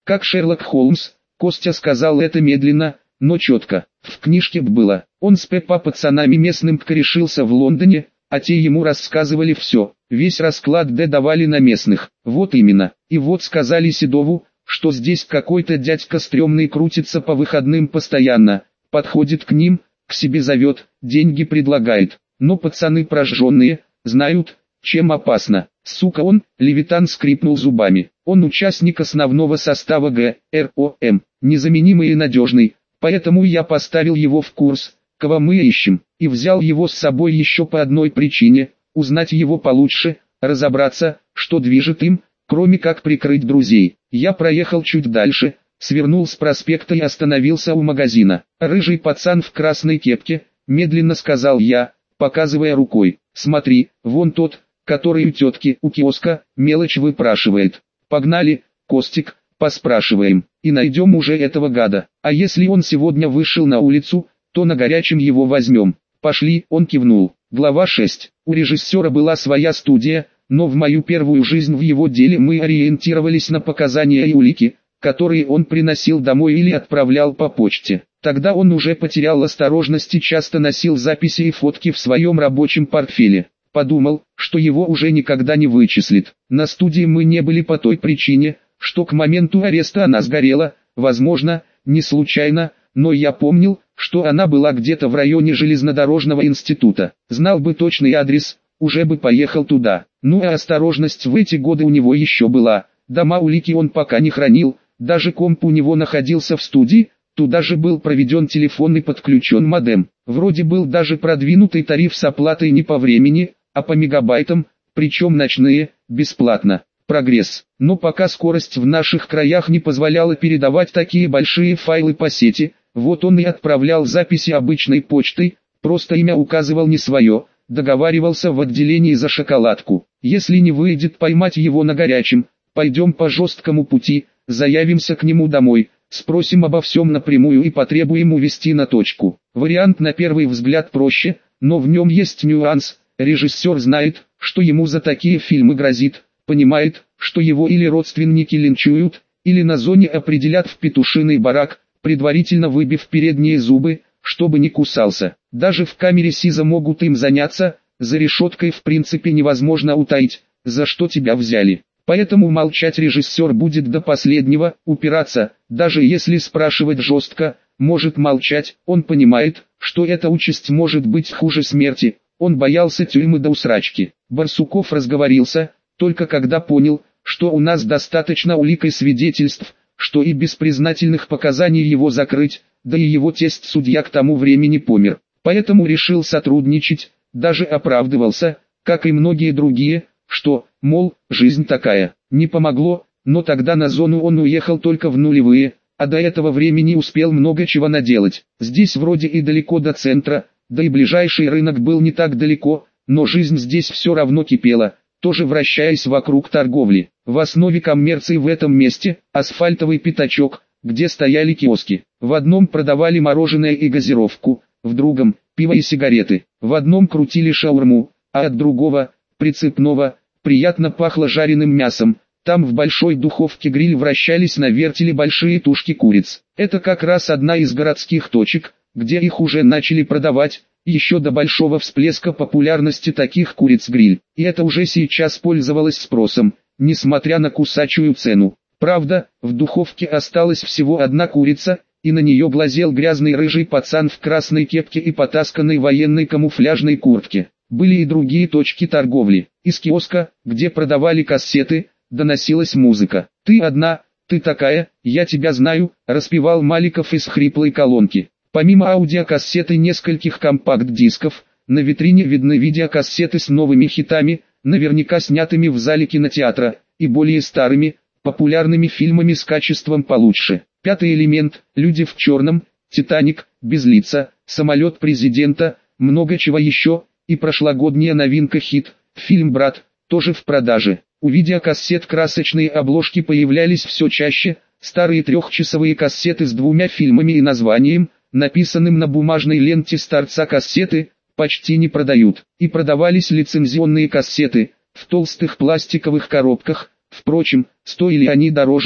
как Шерлок Холмс. Костя сказал это медленно, но четко. В книжке было. Он с пацанами местным корешился в Лондоне, а те ему рассказывали все. Весь расклад давали на местных. Вот именно. И вот сказали Седову, что здесь какой-то дядька стрёмный крутится по выходным постоянно. Подходит к ним, к себе зовет, деньги предлагает. Но пацаны прожженные, знают, чем опасно. Сука он, Левитан скрипнул зубами. Он участник основного состава ГРОМ, незаменимый и надежный. Поэтому я поставил его в курс, кого мы ищем, и взял его с собой еще по одной причине, узнать его получше, разобраться, что движет им, кроме как прикрыть друзей. Я проехал чуть дальше, свернул с проспекта и остановился у магазина. Рыжий пацан в красной кепке, медленно сказал я, показывая рукой. Смотри, вон тот, который у тетки у киоска, мелочь выпрашивает. Погнали, Костик, поспрашиваем, и найдем уже этого гада. А если он сегодня вышел на улицу, то на горячем его возьмем. Пошли, он кивнул. Глава 6. У режиссера была своя студия, но в мою первую жизнь в его деле мы ориентировались на показания и улики, которые он приносил домой или отправлял по почте. Тогда он уже потерял осторожность и часто носил записи и фотки в своем рабочем портфеле. Подумал, что его уже никогда не вычислит. На студии мы не были по той причине, что к моменту ареста она сгорела, возможно, не случайно, но я помнил, что она была где-то в районе железнодорожного института. Знал бы точный адрес, уже бы поехал туда. Ну а осторожность в эти годы у него еще была. Дома улики он пока не хранил, даже комп у него находился в студии, туда же был проведен телефон и подключен модем. Вроде был даже продвинутый тариф с оплатой не по времени, а по мегабайтам, причем ночные, бесплатно. Прогресс. Но пока скорость в наших краях не позволяла передавать такие большие файлы по сети, вот он и отправлял записи обычной почтой, просто имя указывал не свое, договаривался в отделении за шоколадку. Если не выйдет поймать его на горячем, пойдем по жесткому пути, заявимся к нему домой, спросим обо всем напрямую и потребуем увезти на точку. Вариант на первый взгляд проще, но в нем есть нюанс. Режиссер знает, что ему за такие фильмы грозит, понимает, что его или родственники линчуют, или на зоне определят в петушиный барак, предварительно выбив передние зубы, чтобы не кусался. Даже в камере СИЗО могут им заняться, за решеткой в принципе невозможно утаить, за что тебя взяли. Поэтому молчать режиссер будет до последнего, упираться, даже если спрашивать жестко, может молчать, он понимает, что эта участь может быть хуже смерти, он боялся тюрьмы до усрачки. Барсуков разговорился, только когда понял, что у нас достаточно улик и свидетельств, что и без признательных показаний его закрыть, да и его тесть-судья к тому времени помер. Поэтому решил сотрудничать, даже оправдывался, как и многие другие, что, мол, жизнь такая. Не помогло, но тогда на зону он уехал только в нулевые, а до этого времени успел много чего наделать. Здесь вроде и далеко до центра, да и ближайший рынок был не так далеко, но жизнь здесь все равно кипела, тоже вращаясь вокруг торговли. В основе коммерции в этом месте асфальтовый пятачок, где стояли киоски. В одном продавали мороженое и газировку, в другом – пиво и сигареты. В одном крутили шаурму, а от другого, прицепного, приятно пахло жареным мясом. Там в большой духовке гриль вращались на вертеле большие тушки куриц. Это как раз одна из городских точек, где их уже начали продавать, еще до большого всплеска популярности таких куриц гриль. И это уже сейчас пользовалось спросом, несмотря на кусачую цену. Правда, в духовке осталась всего одна курица, и на нее глазел грязный рыжий пацан в красной кепке и потасканной военной камуфляжной куртке. Были и другие точки торговли. Из киоска, где продавали кассеты, доносилась музыка. «Ты одна, ты такая, я тебя знаю», — распевал Маликов из хриплой колонки. Помимо аудиокассеты и нескольких компакт-дисков, на витрине видны видеокассеты с новыми хитами, наверняка снятыми в зале кинотеатра, и более старыми, популярными фильмами с качеством получше. Пятый элемент, люди в черном, Титаник, Безлица, Самолет президента, много чего еще, и прошлогодняя новинка хит, фильм «Брат», тоже в продаже. У видеокассет красочные обложки появлялись все чаще, старые трехчасовые кассеты с двумя фильмами и названием, написанным на бумажной ленте с торца кассеты, почти не продают. И продавались лицензионные кассеты, в толстых пластиковых коробках, впрочем, стоили они дороже,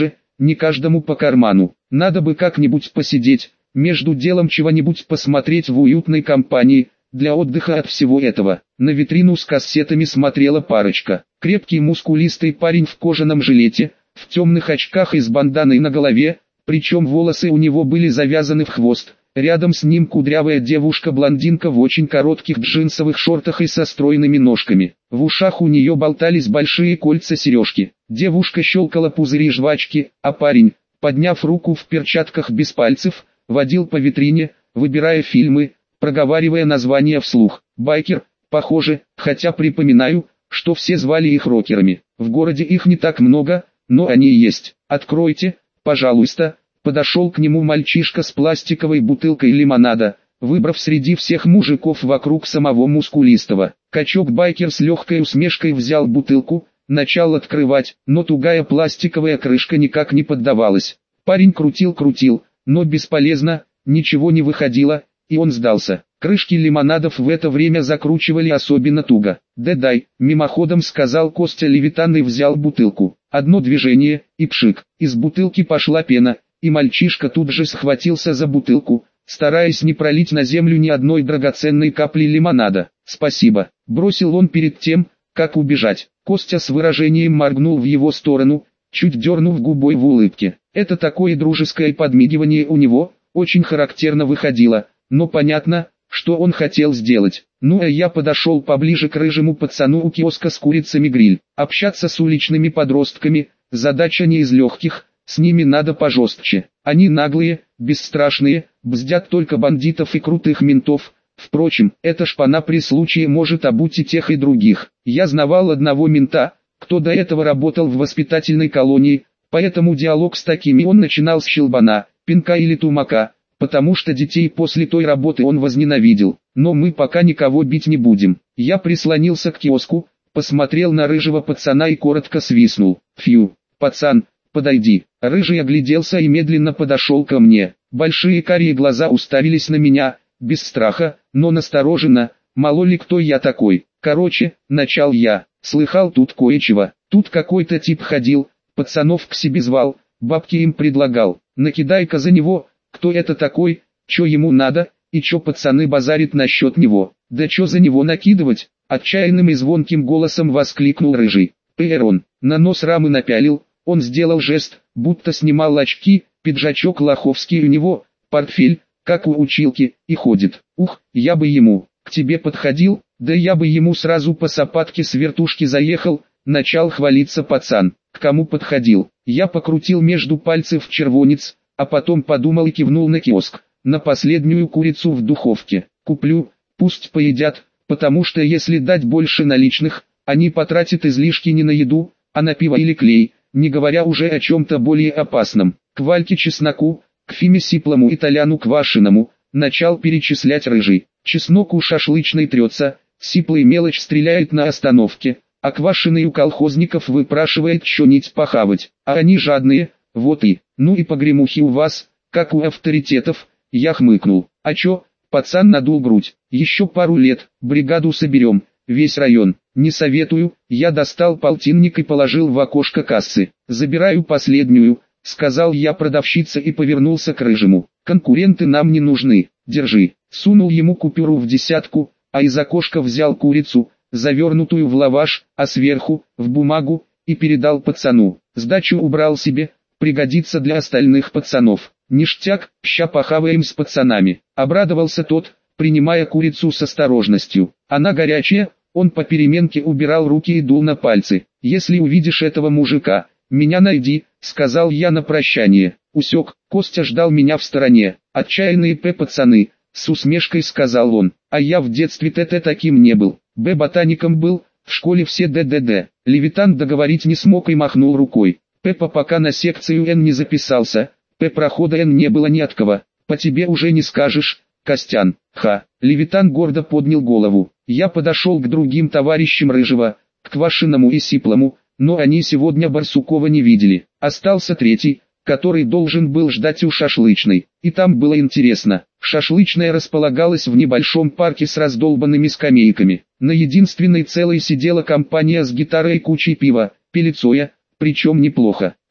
не каждому по карману. Надо бы как-нибудь посидеть, между делом чего-нибудь посмотреть в уютной компании, для отдыха от всего этого. На витрину с кассетами смотрела парочка. Крепкий мускулистый парень в кожаном жилете, в темных очках и с банданой на голове, причем волосы у него были завязаны в хвост. Рядом с ним кудрявая девушка-блондинка в очень коротких джинсовых шортах и со стройными ножками. В ушах у нее болтались большие кольца-сережки. Девушка щелкала пузыри жвачки, а парень, подняв руку в перчатках без пальцев, водил по витрине, выбирая фильмы, проговаривая названия вслух. Байкер, похоже, хотя припоминаю, что все звали их рокерами. В городе их не так много, но они есть. «Откройте, пожалуйста». Подошел к нему мальчишка с пластиковой бутылкой лимонада, выбрав среди всех мужиков вокруг самого мускулистого. Качок-байкер с легкой усмешкой взял бутылку, начал открывать, но тугая пластиковая крышка никак не поддавалась. Парень крутил, но бесполезно, ничего не выходило, и он сдался. Крышки лимонадов в это время закручивали особенно туго. «Да дай», мимоходом сказал Костя Левитан и взял бутылку. Одно движение, и пшик, из бутылки пошла пена, и мальчишка тут же схватился за бутылку, стараясь не пролить на землю ни одной драгоценной капли лимонада. «Спасибо», бросил он перед тем, как убежать. Костя с выражением моргнул в его сторону, чуть дернув губой в улыбке. Это такое дружеское подмигивание у него, очень характерно выходило, но понятно, что он хотел сделать. Ну а я подошел поближе к рыжему пацану у киоска с курицами гриль. Общаться с уличными подростками, задача не из легких, с ними надо пожестче. Они наглые, бесстрашные, бздят только бандитов и крутых ментов. Впрочем, эта шпана при случае может обуть и тех и других. Я знавал одного мента, кто до этого работал в воспитательной колонии, поэтому диалог с такими он начинал с щелбана, пинка или тумака, потому что детей после той работы он возненавидел. Но мы пока никого бить не будем. Я прислонился к киоску, посмотрел на рыжего пацана и коротко свистнул. «Фью, пацан, подойди». Рыжий огляделся и медленно подошел ко мне. Большие карие глаза уставились на меня, без страха, но настороженно, мало ли кто я такой. Короче, начал я, слыхал тут кое-чего. Тут какой-то тип ходил, пацанов к себе звал, бабки им предлагал. Накидай-ка за него, кто это такой, чё ему надо, и чё пацаны базарят насчет него. Да чё за него накидывать? Отчаянным и звонким голосом воскликнул Рыжий. Он на нос рамы напялил. Он сделал жест, будто снимал очки, пиджачок лоховский у него, портфель, как у училки, и ходит. Ух, я бы ему, к тебе подходил, да я бы ему сразу по сапатке с вертушки заехал, начал хвалиться пацан. К кому подходил? Я покрутил между пальцев червонец, а потом подумал и кивнул на киоск, на последнюю курицу в духовке. Куплю, пусть поедят, потому что если дать больше наличных, они потратят излишки не на еду, а на пиво или клей. Не говоря уже о чем-то более опасном. К Вальке чесноку, к Фиме сиплому и Толяну квашеному, начал перечислять Рыжий. Чеснок у шашлычной трется, сиплый мелочь стреляет на остановке, а квашеный у колхозников выпрашивает чё-нибудь похавать. А они жадные, вот и, ну и погремухи у вас, как у авторитетов, я хмыкнул. А чё, пацан надул грудь, еще пару лет, бригаду соберем, весь район. Не советую, я достал полтинник и положил в окошко кассы. Забираю последнюю, сказал я продавщице и повернулся к Рыжему. Конкуренты нам не нужны, держи. Сунул ему купюру в десятку, а из окошка взял курицу, завернутую в лаваш, а сверху, в бумагу, и передал пацану. Сдачу убрал себе, пригодится для остальных пацанов. Ништяк, ща похаваем с пацанами. Обрадовался тот, принимая курицу с осторожностью. Она горячая. Он по переменке убирал руки и дул на пальцы. «Если увидишь этого мужика, меня найди», — сказал я на прощание. Усек, Костя ждал меня в стороне. «Отчаянные пацаны», — с усмешкой сказал он. «А я в детстве таким не был. Ботаником был, в школе все ДДД». Левитан договорить не смог и махнул рукой. Пока на секцию Н не записался, прохода Н не было ни от кого. По тебе уже не скажешь, Костян. Ха. Левитан гордо поднял голову. Я подошел к другим товарищам Рыжего, к Квашиному и Сиплому, но они сегодня Барсукова не видели. Остался третий, который должен был ждать у шашлычной. И там было интересно. Шашлычная располагалась в небольшом парке с раздолбанными скамейками. На единственной целой сидела компания с гитарой и кучей пива, пили Цоя, причем неплохо.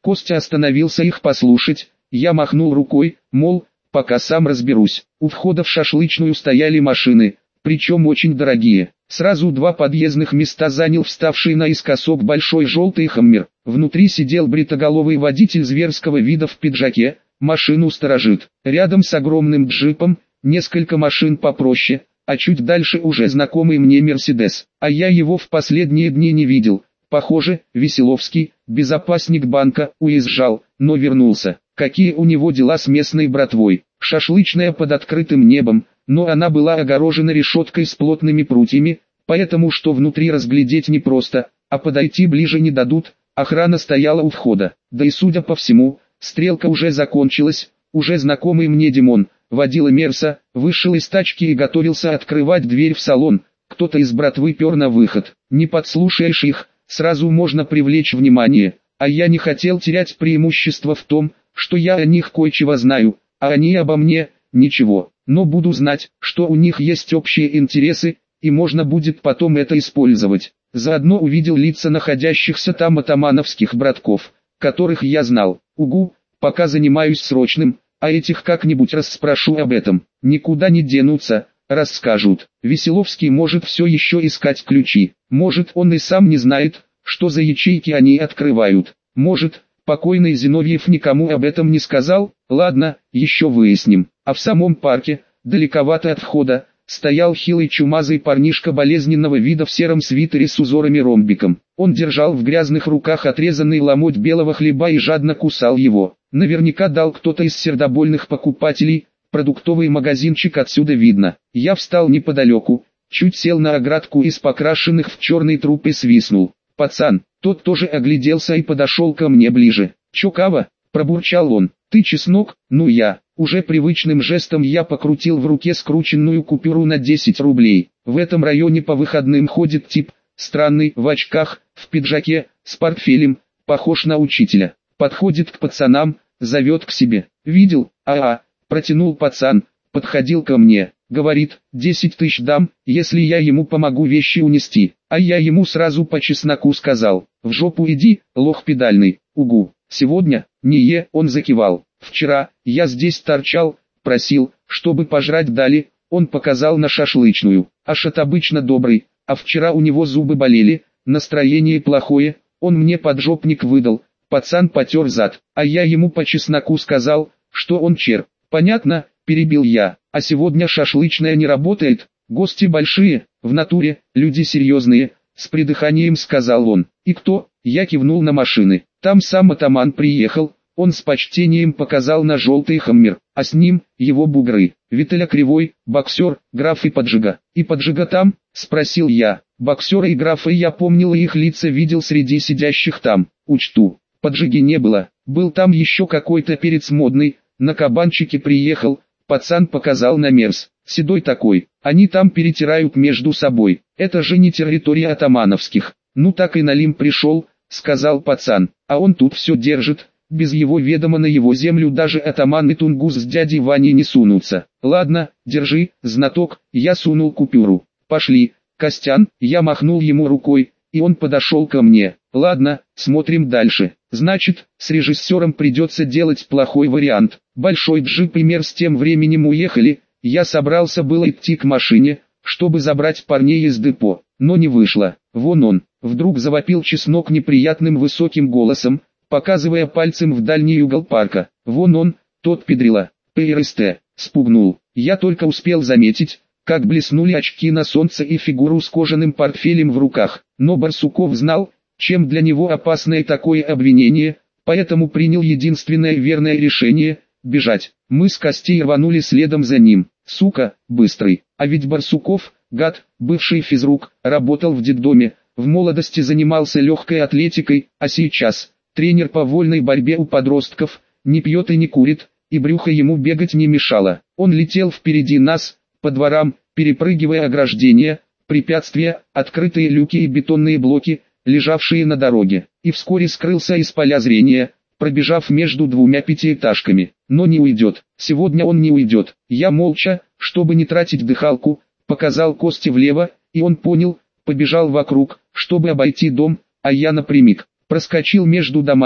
Костя остановился их послушать, я махнул рукой, мол, пока сам разберусь. У входа в шашлычную стояли машины, причем очень дорогие. Сразу два подъездных места занял вставший наискосок большой желтый хаммер. Внутри сидел бритоголовый водитель зверского вида в пиджаке, машину сторожит. Рядом с огромным джипом, несколько машин попроще, а чуть дальше уже знакомый мне Мерседес. А я его в последние дни не видел. Похоже, Веселовский, безопасник банка, уезжал, но вернулся. Какие у него дела с местной братвой? Шашлычная под открытым небом, но она была огорожена решеткой с плотными прутьями, поэтому что внутри разглядеть непросто, а подойти ближе не дадут, охрана стояла у входа. Да и судя по всему, стрелка уже закончилась, уже знакомый мне Димон, водила Мерса, вышел из тачки и готовился открывать дверь в салон. Кто-то из братвы пер на выход. Не подслушаешь их, сразу можно привлечь внимание, а я не хотел терять преимущество в том, что я о них кое-чего знаю, а они обо мне – ничего. Но буду знать, что у них есть общие интересы, и можно будет потом это использовать. Заодно увидел лица находящихся там атамановских братков, которых я знал. Угу, пока занимаюсь срочным, а этих как-нибудь расспрошу об этом. Никуда не денутся, расскажут. Веселовский может все еще искать ключи. Может, он и сам не знает, что за ячейки они открывают. Может, покойный Зиновьев никому об этом не сказал. Ладно, еще выясним. А в самом парке, далековато от входа, стоял хилый чумазый парнишка болезненного вида в сером свитере с узорами-ромбиком. Он держал в грязных руках отрезанный ломоть белого хлеба и жадно кусал его. Наверняка дал кто-то из сердобольных покупателей, продуктовый магазинчик отсюда видно. Я встал неподалеку, чуть сел на оградку из покрашенных в черный труп и свистнул. «Пацан!» Тот тоже огляделся и подошел ко мне ближе. «Чё, кава?» – пробурчал он. «Ты чеснок?» «Ну я». Уже привычным жестом я покрутил в руке скрученную купюру на 10 рублей. В этом районе по выходным ходит тип, странный, в очках, в пиджаке, с портфелем, похож на учителя. Подходит к пацанам, зовет к себе. «Видел?» Протянул пацан, подходил ко мне. Говорит, 10 тысяч дам, если я ему помогу вещи унести. А я ему сразу по чесноку сказал. В жопу иди, лох педальный. Угу. Сегодня? Не, он закивал. Вчера, я здесь торчал, просил, чтобы пожрать дали, он показал на шашлычную. Ашот обычно добрый, а вчера у него зубы болели, настроение плохое, он мне поджопник выдал, пацан потер зад, а я ему по чесноку сказал, что он червь. Понятно, перебил я, а сегодня шашлычная не работает, гости большие, в натуре, люди серьезные, с придыханием сказал он. И кто? Я кивнул на машины, там сам атаман приехал. Он с почтением показал на желтый хаммер, а с ним, его бугры, Виталя Кривой, боксер, граф и поджига. И поджига там? Спросил я. Боксера и графа я помнил и их лица видел среди сидящих там. Учту. Поджиги не было. Был там еще какой-то перец модный, на кабанчике приехал, пацан показал на Мерс. Седой такой, они там перетирают между собой. Это же не территория атамановских. Ну так и Налим пришел, сказал пацан, а он тут все держит. Без его ведома на его землю даже атаман и Тунгус с дядей Ваней не сунутся. Ладно, держи, знаток, я сунул купюру. Пошли, Костян, я махнул ему рукой, и он подошел ко мне. Ладно, смотрим дальше. Значит, с режиссером придется делать плохой вариант. Большой джип и Мерс тем временем уехали, я собрался было идти к машине, чтобы забрать парней из депо, но не вышло. Вон он, вдруг завопил чеснок неприятным высоким голосом, показывая пальцем в дальний угол парка. Вон он, тот педрила. ПРСТ, спугнул. Я только успел заметить, как блеснули очки на солнце и фигуру с кожаным портфелем в руках. Но Барсуков знал, чем для него опасное такое обвинение, поэтому принял единственное верное решение – бежать. Мы с Костей рванули следом за ним. Сука, быстрый. А ведь Барсуков, гад, бывший физрук, работал в детдоме, в молодости занимался легкой атлетикой, а сейчас – тренер по вольной борьбе у подростков, не пьет и не курит, и брюхо ему бегать не мешало. Он летел впереди нас, по дворам, перепрыгивая ограждения, препятствия, открытые люки и бетонные блоки, лежавшие на дороге, и вскоре скрылся из поля зрения, пробежав между двумя пятиэтажками. Но не уйдет, сегодня он не уйдет. Я молча, чтобы не тратить дыхалку, показал Косте влево, и он понял, побежал вокруг, чтобы обойти дом, а я напрямик. Проскочил между домами,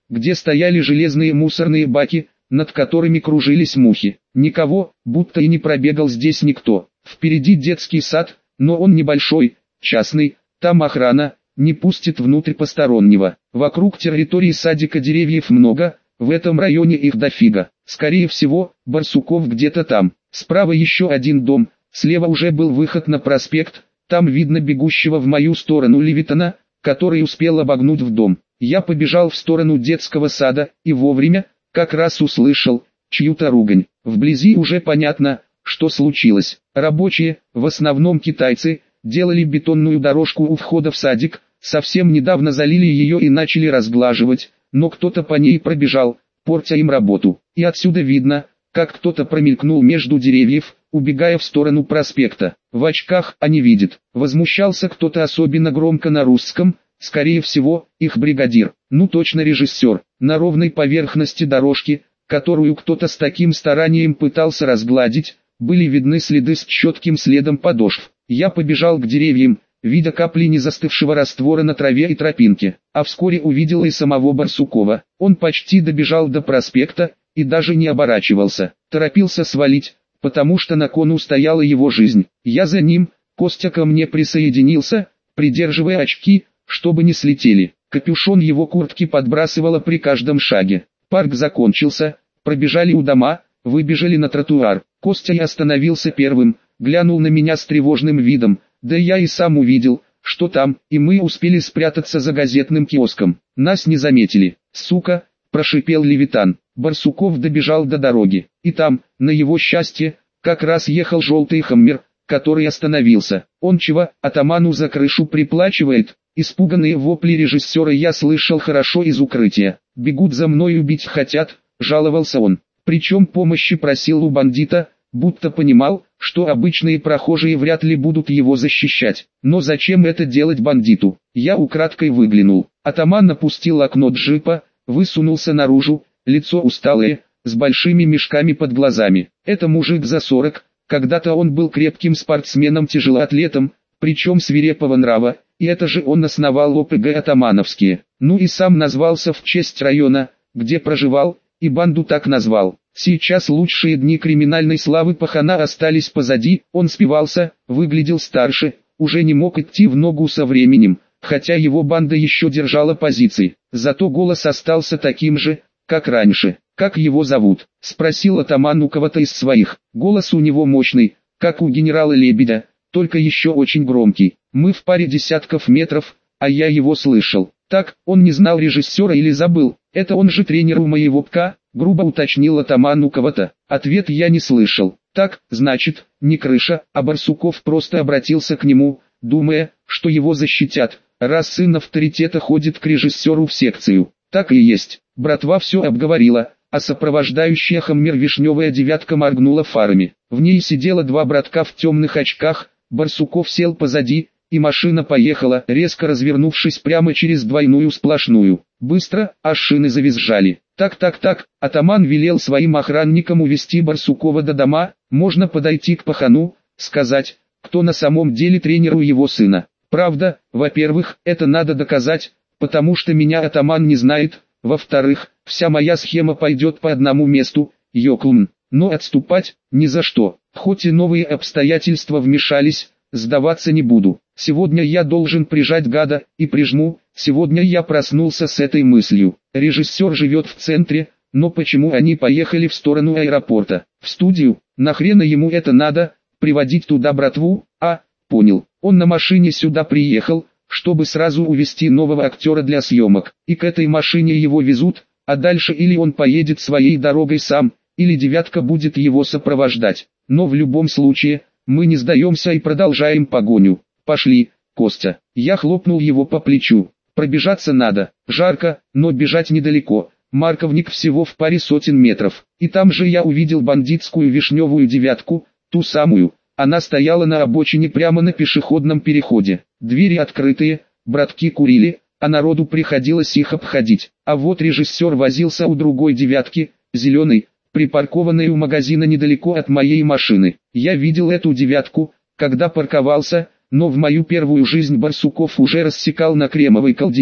где стояли железные мусорные баки, над которыми кружились мухи. Никого, будто и не пробегал здесь никто. Впереди детский сад, но он небольшой, частный, там охрана, не пустит внутрь постороннего. Вокруг территории садика деревьев много, в этом районе их дофига. Скорее всего, Барсуков где-то там. Справа еще один дом, слева уже был выход на проспект, там видно бегущего в мою сторону Левитана, который успел обогнуть в дом. Я побежал в сторону детского сада, и вовремя, как раз услышал чью-то ругань. Вблизи уже понятно, что случилось. Рабочие, в основном китайцы, делали бетонную дорожку у входа в садик, совсем недавно залили ее и начали разглаживать, но кто-то по ней пробежал, портя им работу. И отсюда видно, как кто-то промелькнул между деревьев, убегая в сторону проспекта. В очках, а не видит. Возмущался кто-то особенно громко на русском, скорее всего, их бригадир. Ну точно режиссер. На ровной поверхности дорожки, которую кто-то с таким старанием пытался разгладить, были видны следы с четким следом подошв. Я побежал к деревьям, видя капли незастывшего раствора на траве и тропинке, а вскоре увидел и самого Барсукова. Он почти добежал до проспекта, и даже не оборачивался, торопился свалить, потому что на кону стояла его жизнь. Я за ним, Костя ко мне присоединился, придерживая очки, чтобы не слетели. Капюшон его куртки подбрасывало при каждом шаге. Парк закончился, пробежали у дома, выбежали на тротуар. Костя и остановился первым, глянул на меня с тревожным видом, да я и сам увидел, что там, и мы успели спрятаться за газетным киоском. Нас не заметили. «Сука!» – прошипел Левитан. Барсуков добежал до дороги, и там, на его счастье, как раз ехал желтый хаммер, который остановился. Он чего, атаману за крышу приплачивает? Испуганные вопли режиссера я слышал хорошо из укрытия. «Бегут за мной, убить хотят», – жаловался он. Причем помощи просил у бандита, будто понимал, что обычные прохожие вряд ли будут его защищать. Но зачем это делать бандиту? Я украдкой выглянул. Атаман опустил окно джипа, высунулся наружу, лицо усталое, с большими мешками под глазами. Это мужик за 40, когда-то он был крепким спортсменом-тяжелоатлетом, причем свирепого нрава, и это же он основал ОПГ «Атамановские». Ну и сам назвался в честь района, где проживал, и банду так назвал. Сейчас лучшие дни криминальной славы пахана остались позади, он спивался, выглядел старше, уже не мог идти в ногу со временем, хотя его банда еще держала позиции. Зато голос остался таким же, как раньше. «Как его зовут?» – спросил атаман у кого-то из своих. Голос у него мощный, как у генерала Лебедя, только еще очень громкий. Мы в паре десятков метров, а я его слышал. Так, он не знал режиссера или забыл? Это он же тренер у моего ПК, грубо уточнил атаман у кого-то. Ответ я не слышал. Так, значит, не крыша, а Барсуков просто обратился к нему, думая, что его защитят, раз сын авторитета ходит к режиссеру в секцию. Так и есть. Братва все обговорила, а сопровождающая хаммер вишневая девятка моргнула фарами. В ней сидело два братка в темных очках, Барсуков сел позади, и машина поехала, резко развернувшись прямо через двойную сплошную. Быстро, аж шины завизжали. Так, атаман велел своим охранникам увести Барсукова до дома, можно подойти к пахану, сказать, кто на самом деле тренеру его сына. Правда, во-первых, это надо доказать, потому что меня атаман не знает, во-вторых, вся моя схема пойдет по одному месту, Йоклун, но отступать, ни за что, хоть и новые обстоятельства вмешались, сдаваться не буду. Сегодня я должен прижать гада, и прижму. Сегодня я проснулся с этой мыслью. Режиссер живет в центре, но почему они поехали в сторону аэропорта? В студию? Нахрена ему это надо, приводить туда братву? Понял. Он на машине сюда приехал, чтобы сразу увезти нового актера для съемок. И к этой машине его везут, а дальше или он поедет своей дорогой сам, или девятка будет его сопровождать. Но в любом случае, мы не сдаемся и продолжаем погоню. Пошли, Костя. Я хлопнул его по плечу. Пробежаться надо. Жарко, но бежать недалеко. Марковник всего в паре сотен метров. И там же я увидел бандитскую вишневую девятку, ту самую. Она стояла на обочине прямо на пешеходном переходе. Двери открытые, братки курили, а народу приходилось их обходить. А вот режиссер возился у другой девятки, зеленой, припаркованной у магазина недалеко от моей машины. Я видел эту девятку, когда парковался, но в мою первую жизнь Барсуков уже рассекал на кремовой колдине,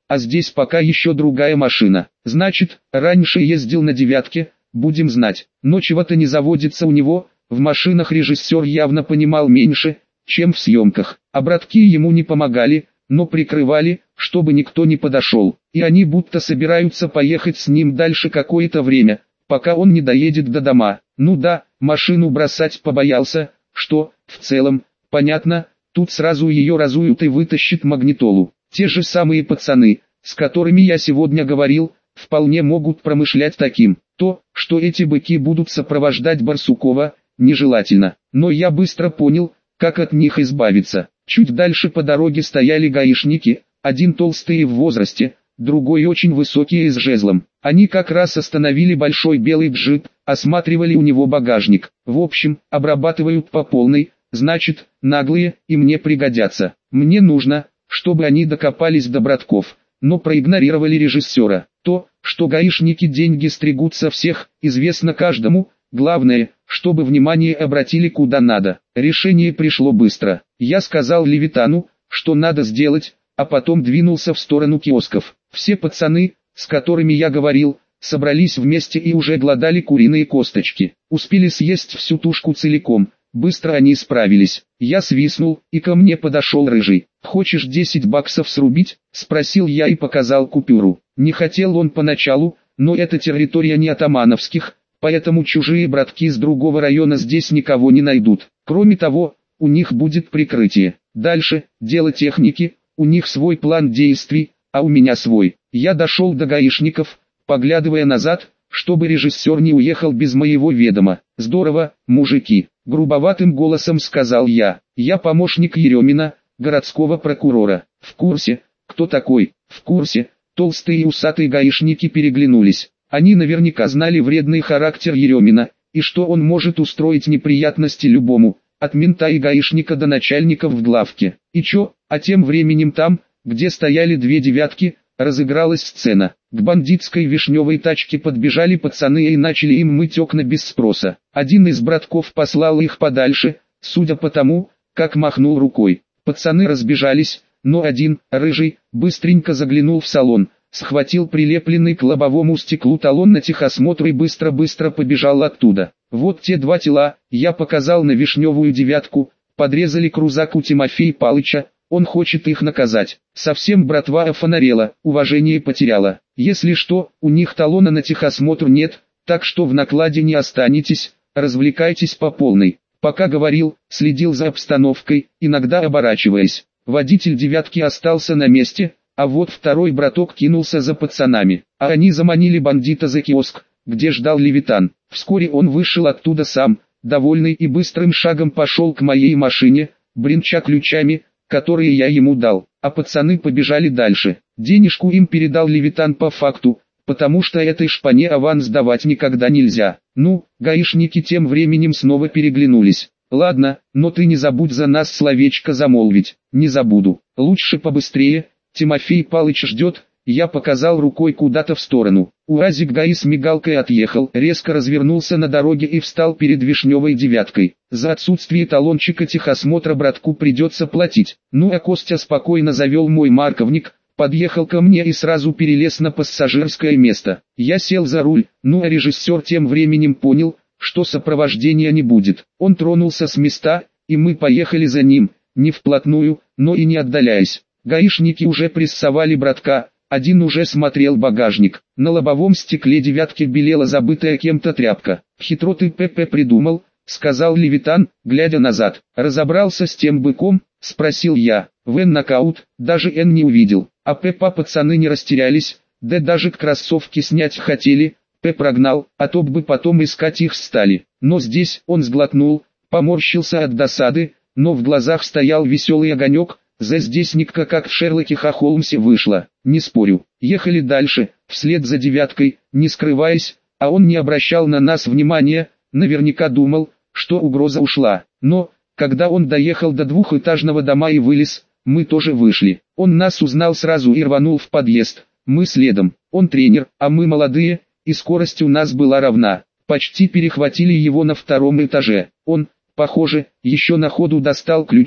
а здесь пока еще другая машина. Значит, раньше ездил на девятке, будем знать. Но чего-то не заводится у него, в машинах режиссер явно понимал меньше, чем в съемках. А братки ему не помогали, но прикрывали, чтобы никто не подошел. И они будто собираются поехать с ним дальше какое-то время, пока он не доедет до дома. Ну да, машину бросать побоялся, что, в целом, понятно, тут сразу ее разуют и вытащат магнитолу. Те же самые пацаны, с которыми я сегодня говорил, вполне могут промышлять таким. То, что эти быки будут сопровождать Барсукова, нежелательно. Но я быстро понял, как от них избавиться. Чуть дальше по дороге стояли гаишники, один толстый в возрасте, другой очень высокий и с жезлом. Они как раз остановили большой белый джип, осматривали у него багажник. В общем, обрабатывают по полной, значит, наглые, и мне пригодятся. Мне нужно, чтобы они докопались до братков, но проигнорировали режиссера. То, что гаишники деньги стригут со всех, известно каждому. Главное, чтобы внимание обратили куда надо. Решение пришло быстро. Я сказал Левитану, что надо сделать, а потом двинулся в сторону киосков. Все пацаны, с которыми я говорил, собрались вместе и уже глодали куриные косточки. Успели съесть всю тушку целиком. Быстро они справились. Я свистнул, и ко мне подошел рыжий. «Хочешь 10 баксов срубить?» – спросил я и показал купюру. Не хотел он поначалу, но это территория не атамановских, поэтому чужие братки с другого района здесь никого не найдут. Кроме того, у них будет прикрытие. Дальше, дело техники, у них свой план действий, а у меня свой. Я дошел до гаишников, поглядывая назад, чтобы режиссер не уехал без моего ведома. «Здорово, мужики», — грубоватым голосом сказал я. «Я помощник Еремина, городского прокурора». «В курсе, кто такой?» «В курсе». Толстые и усатые гаишники переглянулись. Они наверняка знали вредный характер Еремина, и что он может устроить неприятности любому, от мента и гаишника до начальников в главке. И чё, а тем временем там, где стояли две девятки, разыгралась сцена. К бандитской вишневой тачке подбежали пацаны и начали им мыть окна без спроса. Один из братков послал их подальше, судя по тому, как махнул рукой. Пацаны разбежались, но один, рыжий, быстренько заглянул в салон, схватил прилепленный к лобовому стеклу талон на техосмотр и быстро-быстро побежал оттуда. Вот те два тела, я показал на вишневую девятку, подрезали крузак у Тимофея Палыча, он хочет их наказать. Совсем братва офонарела, уважение потеряла. Если что, у них талона на техосмотр нет, так что в накладе не останетесь, развлекайтесь по полной. Пока говорил, следил за обстановкой, иногда оборачиваясь. Водитель девятки остался на месте, а вот второй браток кинулся за пацанами. А они заманили бандита за киоск, где ждал Левитан. Вскоре он вышел оттуда сам, довольный, и быстрым шагом пошел к моей машине, бренча ключами, которые я ему дал. А пацаны побежали дальше. Денежку им передал Левитан по факту, потому что этой шпане аванс давать никогда нельзя. Ну, гаишники тем временем снова переглянулись. «Ладно, но ты не забудь за нас словечко замолвить». «Не забуду. Лучше побыстрее, Тимофей Палыч ждет». Я показал рукой куда-то в сторону. УАЗик ГАИ с мигалкой отъехал, резко развернулся на дороге и встал перед вишневой девяткой. За отсутствие талончика техосмотра братку придется платить. Ну а Костя спокойно завел мой марковник, подъехал ко мне и сразу перелез на пассажирское место. Я сел за руль, ну а режиссер тем временем понял, что сопровождения не будет. Он тронулся с места, и мы поехали за ним, не вплотную, но и не отдаляясь. Гаишники уже прессовали братка. Один уже смотрел багажник. На лобовом стекле девятки белела забытая кем-то тряпка. «Хитро ты, ПП, придумал», — сказал Левитан, глядя назад. «Разобрался с тем быком?» — спросил я. Вен нокаут, даже Н не увидел. А ПП пацаны не растерялись, да даже кроссовки снять хотели. П прогнал, а то бы потом искать их стали. Но здесь он сглотнул, поморщился от досады, но в глазах стоял веселый огонек. Здесь никак как в Шерлоке Холмсе вышло, не спорю. Ехали дальше, вслед за девяткой, не скрываясь, а он не обращал на нас внимания, наверняка думал, что угроза ушла. Но, когда он доехал до двухэтажного дома и вылез, мы тоже вышли. Он нас узнал сразу и рванул в подъезд, мы следом. Он тренер, а мы молодые, и скорость у нас была равна. Почти перехватили его на втором этаже. Он, похоже, еще на ходу достал ключи,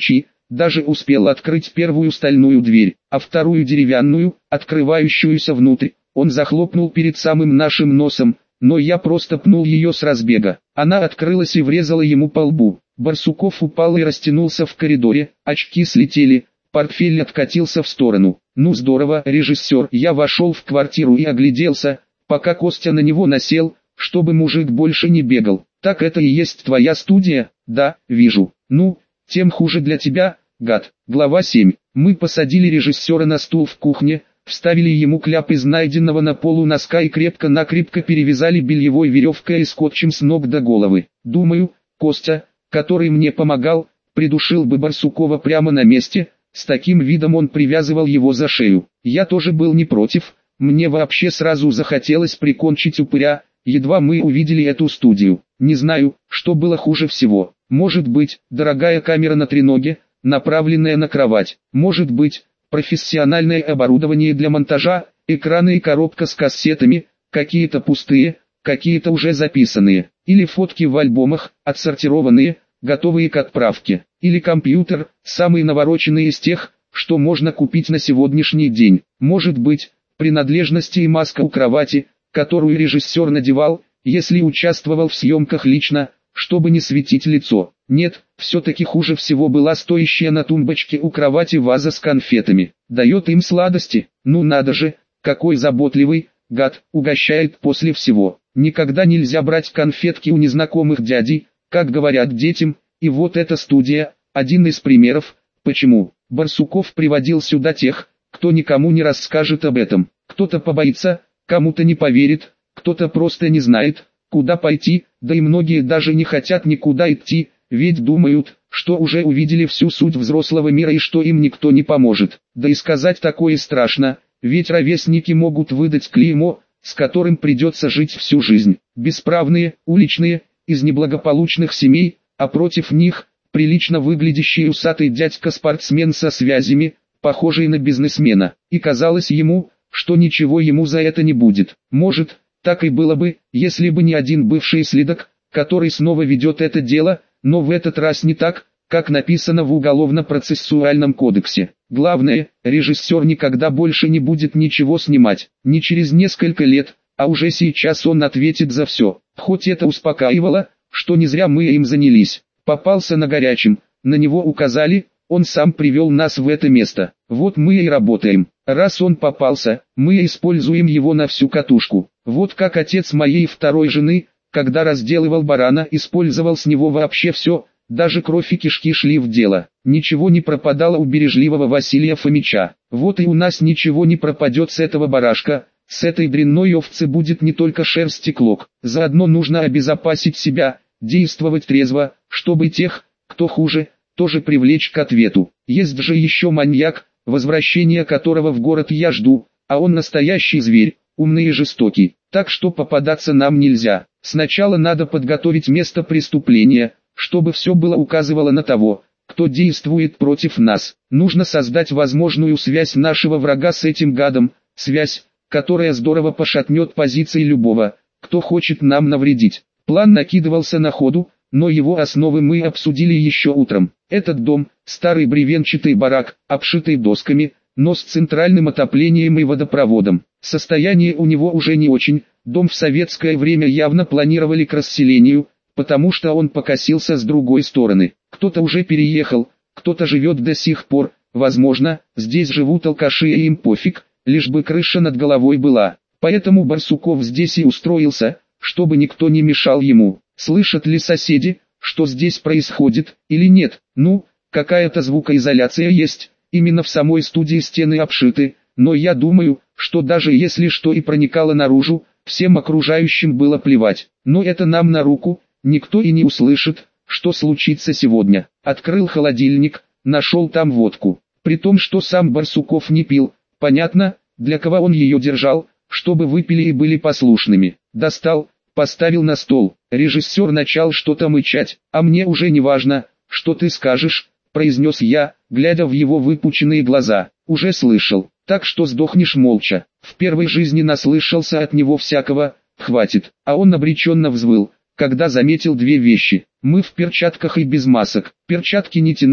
даже успел открыть первую стальную дверь, а вторую деревянную, открывающуюся внутрь, он захлопнул перед самым нашим носом, но я просто пнул ее с разбега. Она открылась и врезала ему по лбу. Барсуков упал и растянулся в коридоре, очки слетели, портфель откатился в сторону. Ну здорово, режиссер. Я вошел в квартиру и огляделся, пока Костя на него насел, чтобы мужик больше не бегал. Так это и есть твоя студия? Да, вижу. Ну, тем хуже для тебя, гад. Глава 7. Мы посадили режиссера на стул в кухне, вставили ему кляп из найденного на полу носка и крепко-накрепко перевязали бельевой веревкой и скотчем с ног до головы. Думаю, Костя, который мне помогал, придушил бы Барсукова прямо на месте. С таким видом он привязывал его за шею. Я тоже был не против, мне вообще сразу захотелось прикончить упыря, едва мы увидели эту студию. Не знаю, что было хуже всего. Может быть, дорогая камера на треноге, направленная на кровать. Может быть, профессиональное оборудование для монтажа, экраны и коробка с кассетами, какие-то пустые, какие-то уже записанные. Или фотки в альбомах, отсортированные, готовые к отправке. Или компьютер, самый навороченный из тех, что можно купить на сегодняшний день. Может быть, принадлежности и маска у кровати, которую режиссер надевал, если участвовал в съемках лично, чтобы не светить лицо. Нет, все-таки хуже всего была стоящая на тумбочке у кровати ваза с конфетами. Дает им сладости. Ну надо же, какой заботливый, гад, угощает после всего. Никогда нельзя брать конфетки у незнакомых дядей, как говорят детям, и вот эта студия, один из примеров, почему. Барсуков приводил сюда тех, кто никому не расскажет об этом. Кто-то побоится, кому-то не поверит, кто-то просто не знает, куда пойти, да и многие даже не хотят никуда идти, ведь думают, что уже увидели всю суть взрослого мира и что им никто не поможет. Да и сказать такое страшно, ведь ровесники могут выдать клеймо, с которым придется жить всю жизнь. Бесправные, уличные, из неблагополучных семей, а против них, прилично выглядящий усатый дядька-спортсмен со связями, похожий на бизнесмена. И казалось ему, что ничего ему за это не будет. Может, так и было бы, если бы не один бывший следак, который снова ведет это дело, но в этот раз не так, как написано в Уголовно-процессуальном кодексе. Главное, режиссер никогда больше не будет ничего снимать. Не через несколько лет, а уже сейчас он ответит за все. Хоть это успокаивало, что не зря мы им занялись. Попался на горячем, на него указали, он сам привел нас в это место. Вот мы и работаем. Раз он попался, мы используем его на всю катушку. Вот как отец моей второй жены, когда разделывал барана, использовал с него вообще все, даже кровь и кишки шли в дело. Ничего не пропадало у бережливого Василия Фомича. Вот и у нас ничего не пропадет с этого барашка. С этой дрянной овцы будет не только шерсть и клок. Заодно нужно обезопасить себя, действовать трезво, чтобы тех, кто хуже, тоже привлечь к ответу. Есть же еще маньяк, возвращение которого в город я жду, а он настоящий зверь, умный и жестокий. Так что попадаться нам нельзя. Сначала надо подготовить место преступления, чтобы все было указывало на того, кто действует против нас. Нужно создать возможную связь нашего врага с этим гадом, связь, которая здорово пошатнет позиции любого, кто хочет нам навредить. План накидывался на ходу, но его основы мы обсудили еще утром. Этот дом, старый бревенчатый барак, обшитый досками, но с центральным отоплением и водопроводом. Состояние у него уже не очень, дом в советское время явно планировали к расселению, потому что он покосился с другой стороны. Кто-то уже переехал, кто-то живет до сих пор, возможно, здесь живут алкаши и им пофиг, лишь бы крыша над головой была. Поэтому Барсуков здесь и устроился, чтобы никто не мешал ему. Слышат ли соседи, что здесь происходит, или нет? Ну, какая-то звукоизоляция есть, именно в самой студии стены обшиты, но я думаю, что даже если что и проникало наружу, всем окружающим было плевать. Но это нам на руку, никто и не услышит, что случится сегодня. Открыл холодильник, нашел там водку. При том, что сам Барсуков не пил, понятно, для кого он ее держал, чтобы выпили и были послушными. Достал, поставил на стол. Режиссер начал что-то мычать. «А мне уже не важно, что ты скажешь», — произнес я, глядя в его выпученные глаза. «Уже слышал, так что сдохнешь молча. В первой жизни наслышался от него всякого, хватит». А он обреченно взвыл, когда заметил две вещи. Мы в перчатках и без масок. Перчатки нитяные,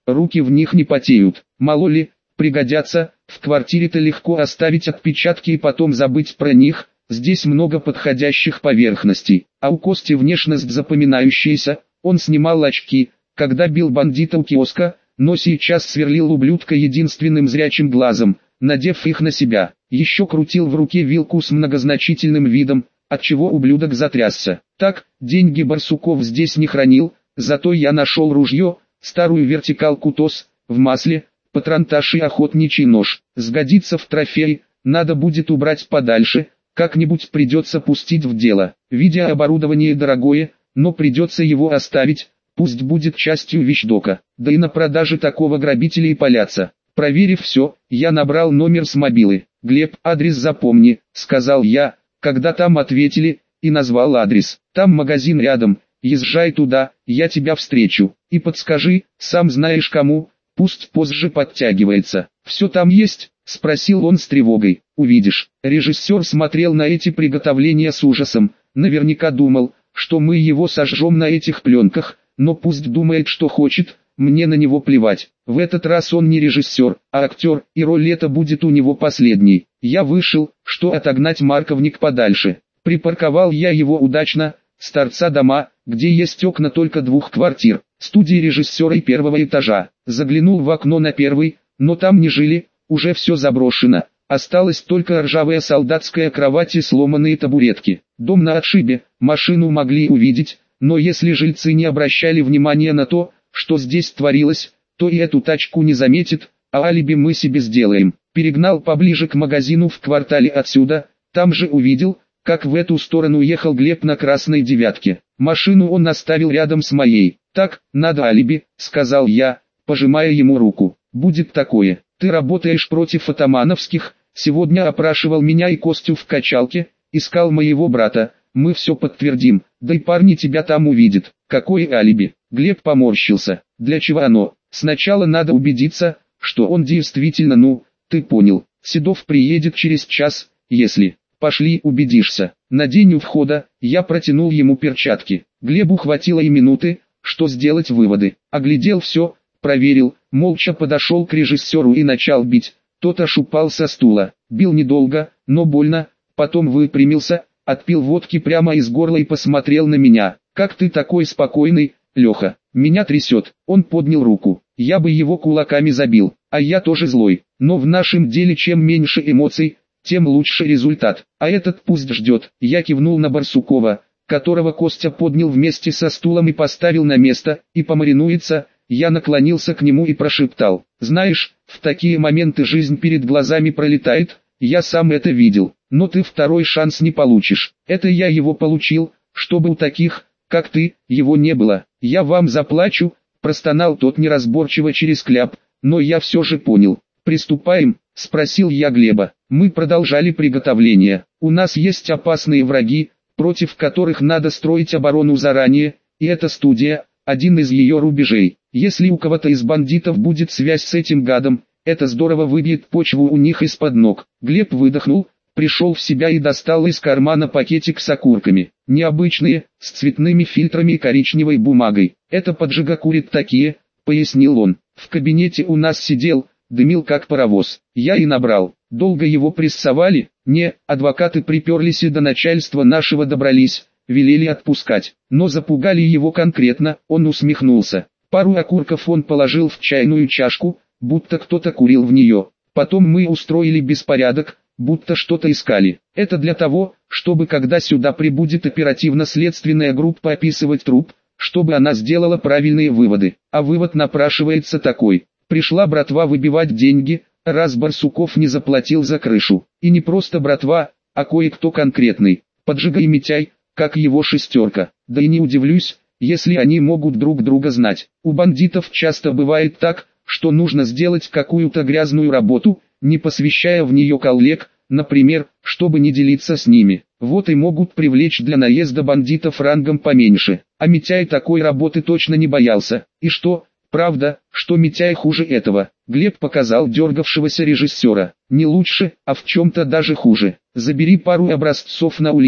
руки в них не потеют. Мало ли, пригодятся, в квартире-то легко оставить отпечатки и потом забыть про них, здесь много подходящих поверхностей. А у Кости внешность запоминающаяся, он снимал очки, когда бил бандита у киоска, но сейчас сверлил ублюдка единственным зрячим глазом, надев их на себя. Еще крутил в руке вилку с многозначительным видом, отчего ублюдок затрясся. Так, деньги Барсуков здесь не хранил, зато я нашел ружье, старую вертикалку ТОС, в масле, патронтаж и охотничий нож. Сгодится в трофей, надо будет убрать подальше, как-нибудь придется пустить в дело. Видеооборудование дорогое, но придется его оставить, пусть будет частью вещдока. Да и на продаже такого грабители и палятся. Проверив все, я набрал номер с мобилы. «Глеб, адрес запомни», — сказал я, когда там ответили, и назвал адрес. «Там магазин рядом, езжай туда, я тебя встречу. И подскажи, сам знаешь кому, пусть позже подтягивается». «Все там есть?» — спросил он с тревогой. «Увидишь». Режиссер смотрел на эти приготовления с ужасом, наверняка думал, что мы его сожжем на этих пленках, но пусть думает что хочет, мне на него плевать. В этот раз он не режиссер, а актер, и роль эта будет у него последней. Я вышел, что отогнать Марковник подальше. Припарковал я его удачно, с торца дома, где есть окна только 2 квартир, студии режиссера и 1-го этажа. Заглянул в окно на 1-й, но там не жили, уже все заброшено. Осталась только ржавая солдатская кровать и сломанные табуретки. Дом на отшибе, машину могли увидеть, но если жильцы не обращали внимания на то, что здесь творилось, то и эту тачку не заметит, а алиби мы себе сделаем. Перегнал поближе к магазину в квартале отсюда, там же увидел, как в эту сторону ехал Глеб на красной 9-ке. Машину он оставил рядом с моей. «Так, надо алиби», — сказал я, пожимая ему руку. «Будет такое. Ты работаешь против атамановских, сегодня опрашивал меня и Костю в качалке, искал моего брата, мы все подтвердим, да и парни тебя там увидят». «Какое алиби?» Глеб поморщился. «Для чего оно? Сначала надо убедиться, что он действительно, ты понял. Седов приедет через час, если... Пошли, убедишься». На день у входа, я протянул ему перчатки. Глебу хватило и минуты, что сделать выводы. Оглядел все, проверил, молча подошел к режиссеру и начал бить. Тот аж упал со стула. Бил недолго, но больно, потом выпрямился, отпил водки прямо из горла и посмотрел на меня. «Как ты такой спокойный, Леха?» «Меня трясет». Он поднял руку. «Я бы его кулаками забил, а я тоже злой. Но в нашем деле чем меньше эмоций, тем лучше результат. А этот пусть ждет». Я кивнул на Барсукова, которого Костя поднял вместе со стулом и поставил на место, и помаринуется. Я наклонился к нему и прошептал: «Знаешь, в такие моменты жизнь перед глазами пролетает, я сам это видел, но ты второй шанс не получишь. Это я его получил, чтобы у таких, как ты, его не было. Я вам заплачу», простонал тот неразборчиво через кляп, но я все же понял. «Приступаем?» — спросил я Глеба. Мы продолжали приготовление. У нас есть опасные враги, против которых надо строить оборону заранее, и эта студия — один из ее рубежей. Если у кого-то из бандитов будет связь с этим гадом, это здорово выбьет почву у них из-под ног. Глеб выдохнул, пришел в себя и достал из кармана пакетик с окурками. Необычные, с цветными фильтрами и коричневой бумагой. «Это поджигокурит такие», — пояснил он. «В кабинете у нас сидел, дымил как паровоз. Я и набрал. Долго его прессовали? Не, адвокаты приперлись и до начальства нашего добрались, велели отпускать. Но запугали его конкретно», он усмехнулся. Пару окурков он положил в чайную чашку, будто кто-то курил в нее. Потом мы устроили беспорядок, будто что-то искали. Это для того, чтобы когда сюда прибудет оперативно-следственная группа описывать труп, чтобы она сделала правильные выводы. А вывод напрашивается такой: пришла братва выбивать деньги, раз Барсуков не заплатил за крышу. И не просто братва, а кое-кто конкретный. Поджигай и Митяй, как его шестерка. Да и не удивлюсь, если они могут друг друга знать. У бандитов часто бывает так, что нужно сделать какую-то грязную работу, не посвящая в нее коллег, например, чтобы не делиться с ними. Вот и могут привлечь для наезда бандитов рангом поменьше. А Митяй такой работы точно не боялся. И что, правда, что Митяй хуже этого? Глеб показал дергавшегося режиссера. Не лучше, а в чем-то даже хуже. Забери пару образцов на улики,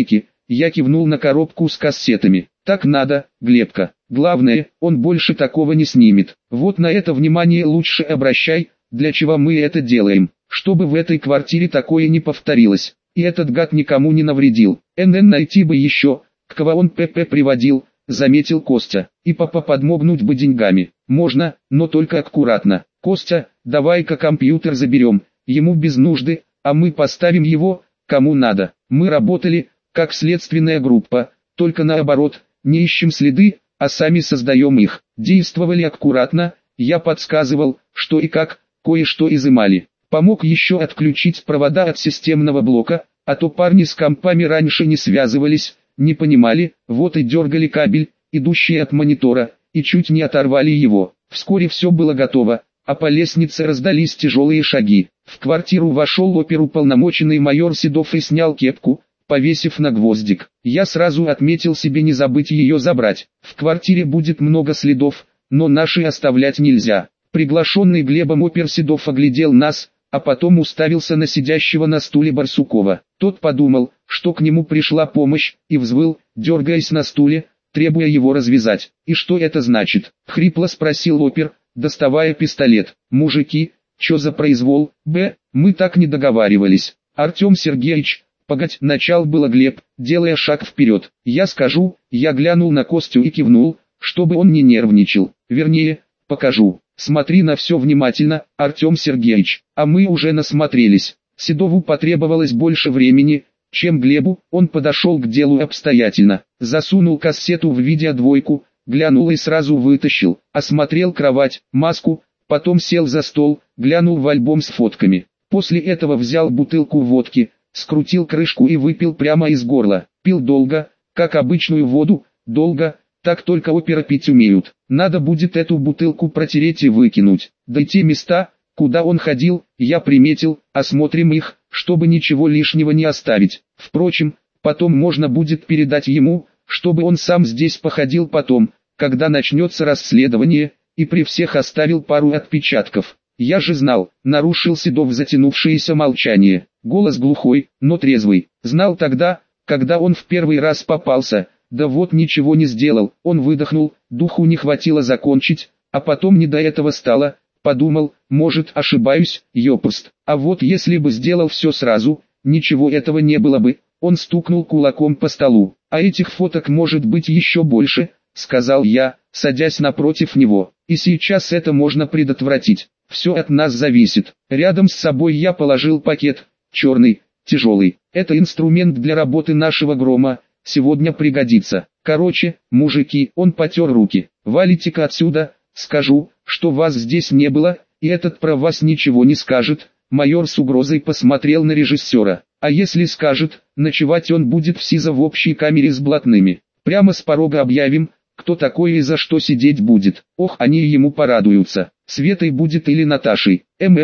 я кивнул на коробку с кассетами. Так надо, Глебка. Главное, он больше такого не снимет. Вот на это внимание лучше обращай, для чего мы это делаем. Чтобы в этой квартире такое не повторилось. И этот гад никому не навредил. НН найти бы еще, к кого он ПП приводил, заметил Костя. И папа подмогнуть бы деньгами. Можно, но только аккуратно. Костя, давай-ка компьютер заберем, ему без нужды, а мы поставим его, кому надо. Мы работали, как следственная группа, только наоборот, не ищем следы, а сами создаем их. Действовали аккуратно, я подсказывал, что и как, кое-что изымали. Помог еще отключить провода от системного блока, а то парни с компами раньше не связывались, не понимали, вот и дергали кабель, идущий от монитора, и чуть не оторвали его. Вскоре все было готово, а по лестнице раздались тяжелые шаги. В квартиру вошел оперуполномоченный майор Седов и снял кепку, повесив на гвоздик. Я сразу отметил себе не забыть ее забрать. В квартире будет много следов, но наши оставлять нельзя. Приглашенный Глебом опер Седов оглядел нас, а потом уставился на сидящего на стуле Барсукова. Тот подумал, что к нему пришла помощь, и взвыл, дергаясь на стуле, требуя его развязать. «И что это значит?» — хрипло спросил опер, доставая пистолет. «Мужики, чё за произвол? Мы так не договаривались. Артем Сергеевич, погодь!» — начал было Глеб, делая шаг вперед. «Я скажу», — я глянул на Костю и кивнул, чтобы он не нервничал. «Вернее, покажу. Смотри на все внимательно, Артем Сергеевич». А мы уже насмотрелись. Седову потребовалось больше времени, чем Глебу. Он подошел к делу обстоятельно, засунул кассету в видеодвойку, глянул и сразу вытащил, осмотрел кровать, маску, потом сел за стол, глянул в альбом с фотками. После этого взял бутылку водки, скрутил крышку и выпил прямо из горла. Пил долго, как обычную воду, долго, так только оперы пить умеют. Надо будет эту бутылку протереть и выкинуть. Да и те места, куда он ходил, я приметил, осмотрим их, чтобы ничего лишнего не оставить. Впрочем, потом можно будет передать ему, чтобы он сам здесь походил потом, когда начнется расследование, и при всех оставил пару отпечатков. Я же знал, нарушил Седов затянувшееся молчание. Голос глухой, но трезвый. Знал тогда, когда он в первый раз попался, да вот ничего не сделал. Он выдохнул, духу не хватило закончить, а потом не до этого стало. Подумал, может ошибаюсь, ёпрст. А вот если бы сделал все сразу, ничего этого не было бы. Он стукнул кулаком по столу. А этих фоток может быть еще больше, сказал я, садясь напротив него. И сейчас это можно предотвратить. Все от нас зависит. Рядом с собой я положил пакет, черный, тяжелый. Это инструмент для работы нашего грома, сегодня пригодится. Короче, мужики, он потер руки. Валите-ка отсюда, скажу, что вас здесь не было, и этот про вас ничего не скажет. Майор с угрозой посмотрел на режиссера. А если скажет, ночевать он будет в СИЗО в общей камере с блатными. Прямо с порога объявим, кто такой и за что сидеть будет. Ох, они ему порадуются. Светой будет или Наташей.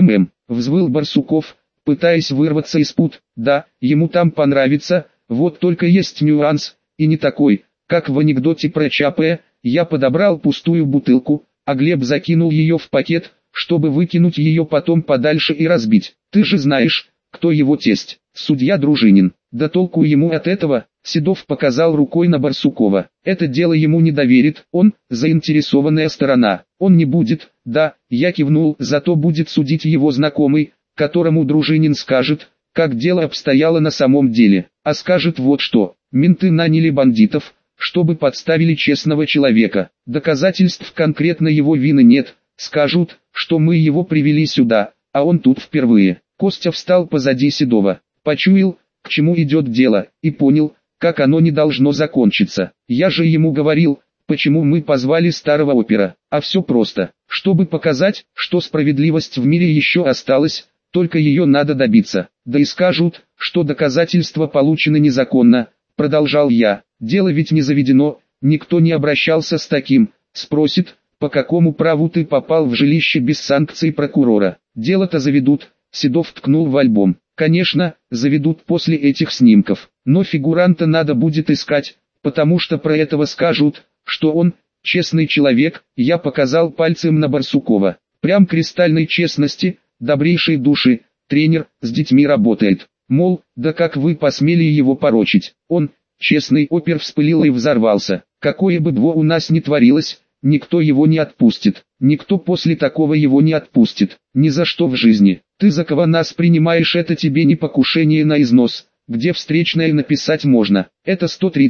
Взвыл Барсуков, пытаясь вырваться из пут. Да, ему там понравится, вот только есть нюанс, и не такой, как в анекдоте про Чапе. Я подобрал пустую бутылку, а Глеб закинул ее в пакет, чтобы выкинуть ее потом подальше и разбить. Ты же знаешь, кто его тесть, судья Дружинин. Да толку ему от этого. Седов показал рукой на Барсукова. Это дело ему не доверит, он заинтересованная сторона. Он не будет, да, я кивнул, зато будет судить его знакомый, которому Дружинин скажет, как дело обстояло на самом деле. А скажет вот что: менты наняли бандитов, чтобы подставили честного человека. Доказательств конкретно его вины нет. Скажут, что мы его привели сюда, а он тут впервые. Костя встал позади Седова, почуял, к чему идет дело, и понял, как оно не должно закончиться. Я же ему говорил, почему мы позвали старого опера. А все просто, чтобы показать, что справедливость в мире еще осталась, только ее надо добиться. Да и скажут, что доказательства получены незаконно, продолжал я. Дело ведь не заведено, никто не обращался с таким. Спросит, по какому праву ты попал в жилище без санкций прокурора. Дело-то заведут. Седов ткнул в альбом. Конечно, заведут после этих снимков, но фигуранта надо будет искать, потому что про этого скажут, что он честный человек. Я показал пальцем на Барсукова. Прям кристальной честности, добрейшей души, тренер, с детьми работает. Мол, да как вы посмели его порочить? Он честный опер вспылил и взорвался. Какое бы дво у нас ни творилось, никто его не отпустит. Никто после такого его не отпустит. Ни за что в жизни. Ты за кого нас принимаешь, это тебе не покушение на износ, где встречное написать можно. Это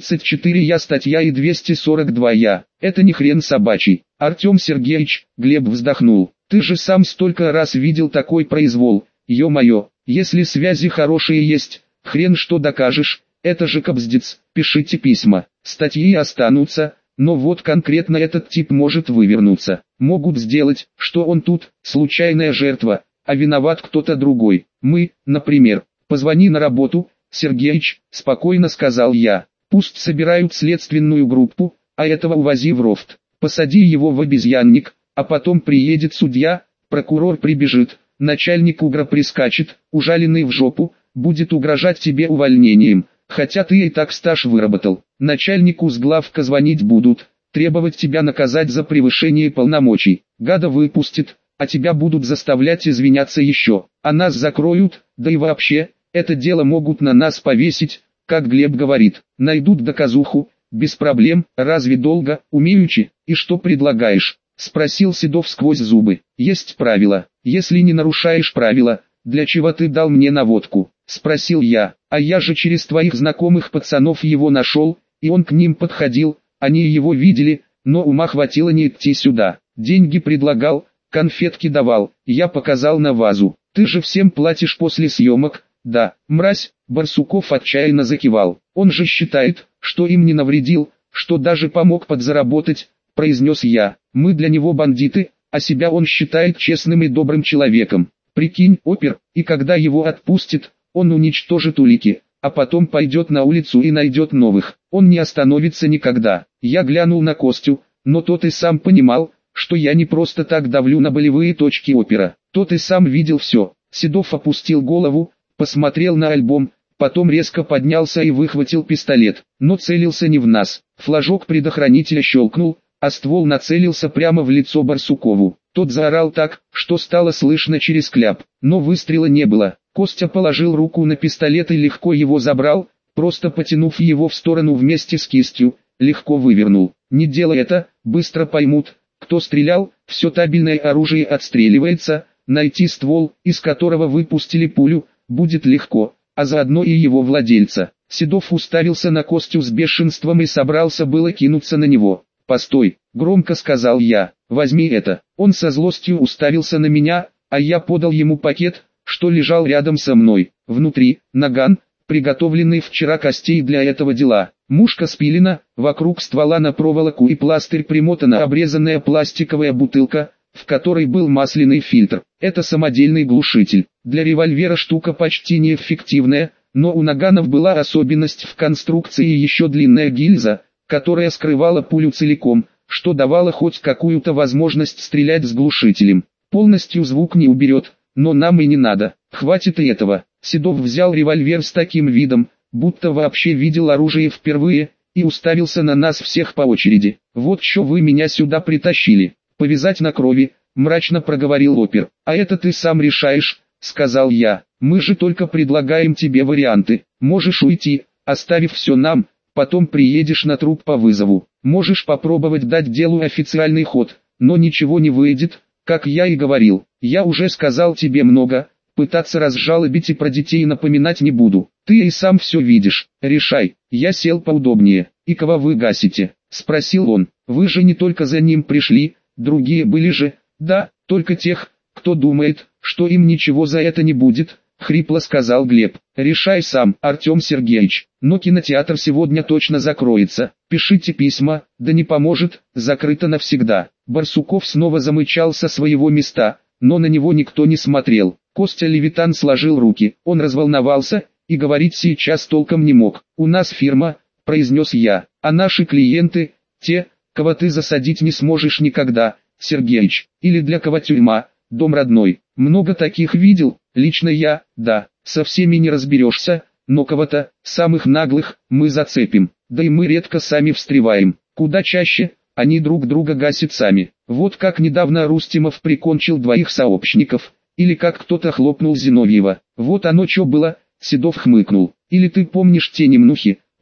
134 я статья и 242 я. Это не хрен собачий. Артем Сергеевич, Глеб вздохнул. Ты же сам столько раз видел такой произвол. Ё-моё, если связи хорошие есть, хрен что докажешь. Это же кобздец. Пишите письма. Статьи останутся. Но вот конкретно этот тип может вывернуться. Могут сделать, что он тут, случайная жертва, а виноват кто-то другой. Мы, например. Позвони на работу, Сергеич, спокойно сказал я. Пусть собирают следственную группу, а этого увози в рофт. Посади его в обезьянник, а потом приедет судья, прокурор прибежит, начальник УГРа прискачет, ужаленный в жопу, будет угрожать тебе увольнением. Хотя ты и так стаж выработал. Начальнику с главка звонить будут, требовать тебя наказать за превышение полномочий. Гада выпустит, а тебя будут заставлять извиняться еще. А нас закроют, да и вообще, это дело могут на нас повесить, как Глеб говорит. Найдут доказуху, без проблем, разве долго, умеючи, и что предлагаешь? Спросил Седов сквозь зубы. Есть правила, если не нарушаешь правила, для чего ты дал мне наводку? Спросил я, а я же через твоих знакомых пацанов его нашел, и он к ним подходил, они его видели, но ума хватило не идти сюда. Деньги предлагал, конфетки давал, я показал на вазу. Ты же всем платишь после съемок, да, мразь, Барсуков отчаянно закивал. Он же считает, что им не навредил, что даже помог подзаработать, произнес я. Мы для него бандиты, а себя он считает честным и добрым человеком. Прикинь, опер, и когда его отпустит, он уничтожит улики, а потом пойдет на улицу и найдет новых. Он не остановится никогда. Я глянул на Костю, но тот и сам понимал, что я не просто так давлю на болевые точки опера. Тот и сам видел все. Седов опустил голову, посмотрел на альбом, потом резко поднялся и выхватил пистолет, но целился не в нас. Флажок предохранителя щелкнул, а ствол нацелился прямо в лицо Барсукову. Тот заорал так, что стало слышно через кляп, но выстрела не было. Костя положил руку на пистолет и легко его забрал, просто потянув его в сторону вместе с кистью, легко вывернул. Не делай это, быстро поймут, кто стрелял, все табельное оружие отстреливается, найти ствол, из которого выпустили пулю, будет легко, а заодно и его владельца. Седов уставился на Костю с бешенством и собрался было кинуться на него. «Постой», — громко сказал я, — «возьми это». Он со злостью уставился на меня, а я подал ему пакет, что лежал рядом со мной. Внутри, наган, приготовленный вчера костей для этого дела. Мушка спилена, вокруг ствола на проволоку и пластырь примотана обрезанная пластиковая бутылка, в которой был масляный фильтр. Это самодельный глушитель. Для револьвера штука почти неэффективная, но у наганов была особенность в конструкции и еще длинная гильза, которая скрывала пулю целиком, что давало хоть какую-то возможность стрелять с глушителем. Полностью звук не уберет, но нам и не надо, хватит и этого. Седов взял револьвер с таким видом, будто вообще видел оружие впервые, и уставился на нас всех по очереди. «Вот что вы меня сюда притащили, повязать на крови», — мрачно проговорил опер. «А это ты сам решаешь», — сказал я. «Мы же только предлагаем тебе варианты. Можешь уйти, оставив все нам, потом приедешь на труп по вызову. Можешь попробовать дать делу официальный ход, но ничего не выйдет, как я и говорил. Я уже сказал тебе много, пытаться разжалобить и про детей напоминать не буду. Ты и сам все видишь. Решай». Я сел поудобнее. «И кого вы гасите?» — спросил он. «Вы же не только за ним пришли, другие были же». «Да, только тех, кто думает, что им ничего за это не будет», — хрипло сказал Глеб. «Решай сам, Артем Сергеевич, но кинотеатр сегодня точно закроется. Пишите письма, да не поможет, закрыто навсегда». Барсуков снова замычал со своего места, но на него никто не смотрел. Костя Левитан сложил руки, он разволновался, и говорить сейчас толком не мог. «У нас фирма», — произнес я, — «а наши клиенты, те, кого ты засадить не сможешь никогда, Сергеич, или для кого тюрьма, дом родной. Много таких видел, лично я, да, со всеми не разберешься, но кого-то, самых наглых, мы зацепим, да и мы редко сами встреваем, куда чаще, они друг друга гасят сами. Вот как недавно Рустемов прикончил двоих сообщников, или как кто-то хлопнул Зиновьева. Вот оно что было», — Седов хмыкнул. «Или ты помнишь те немнухи,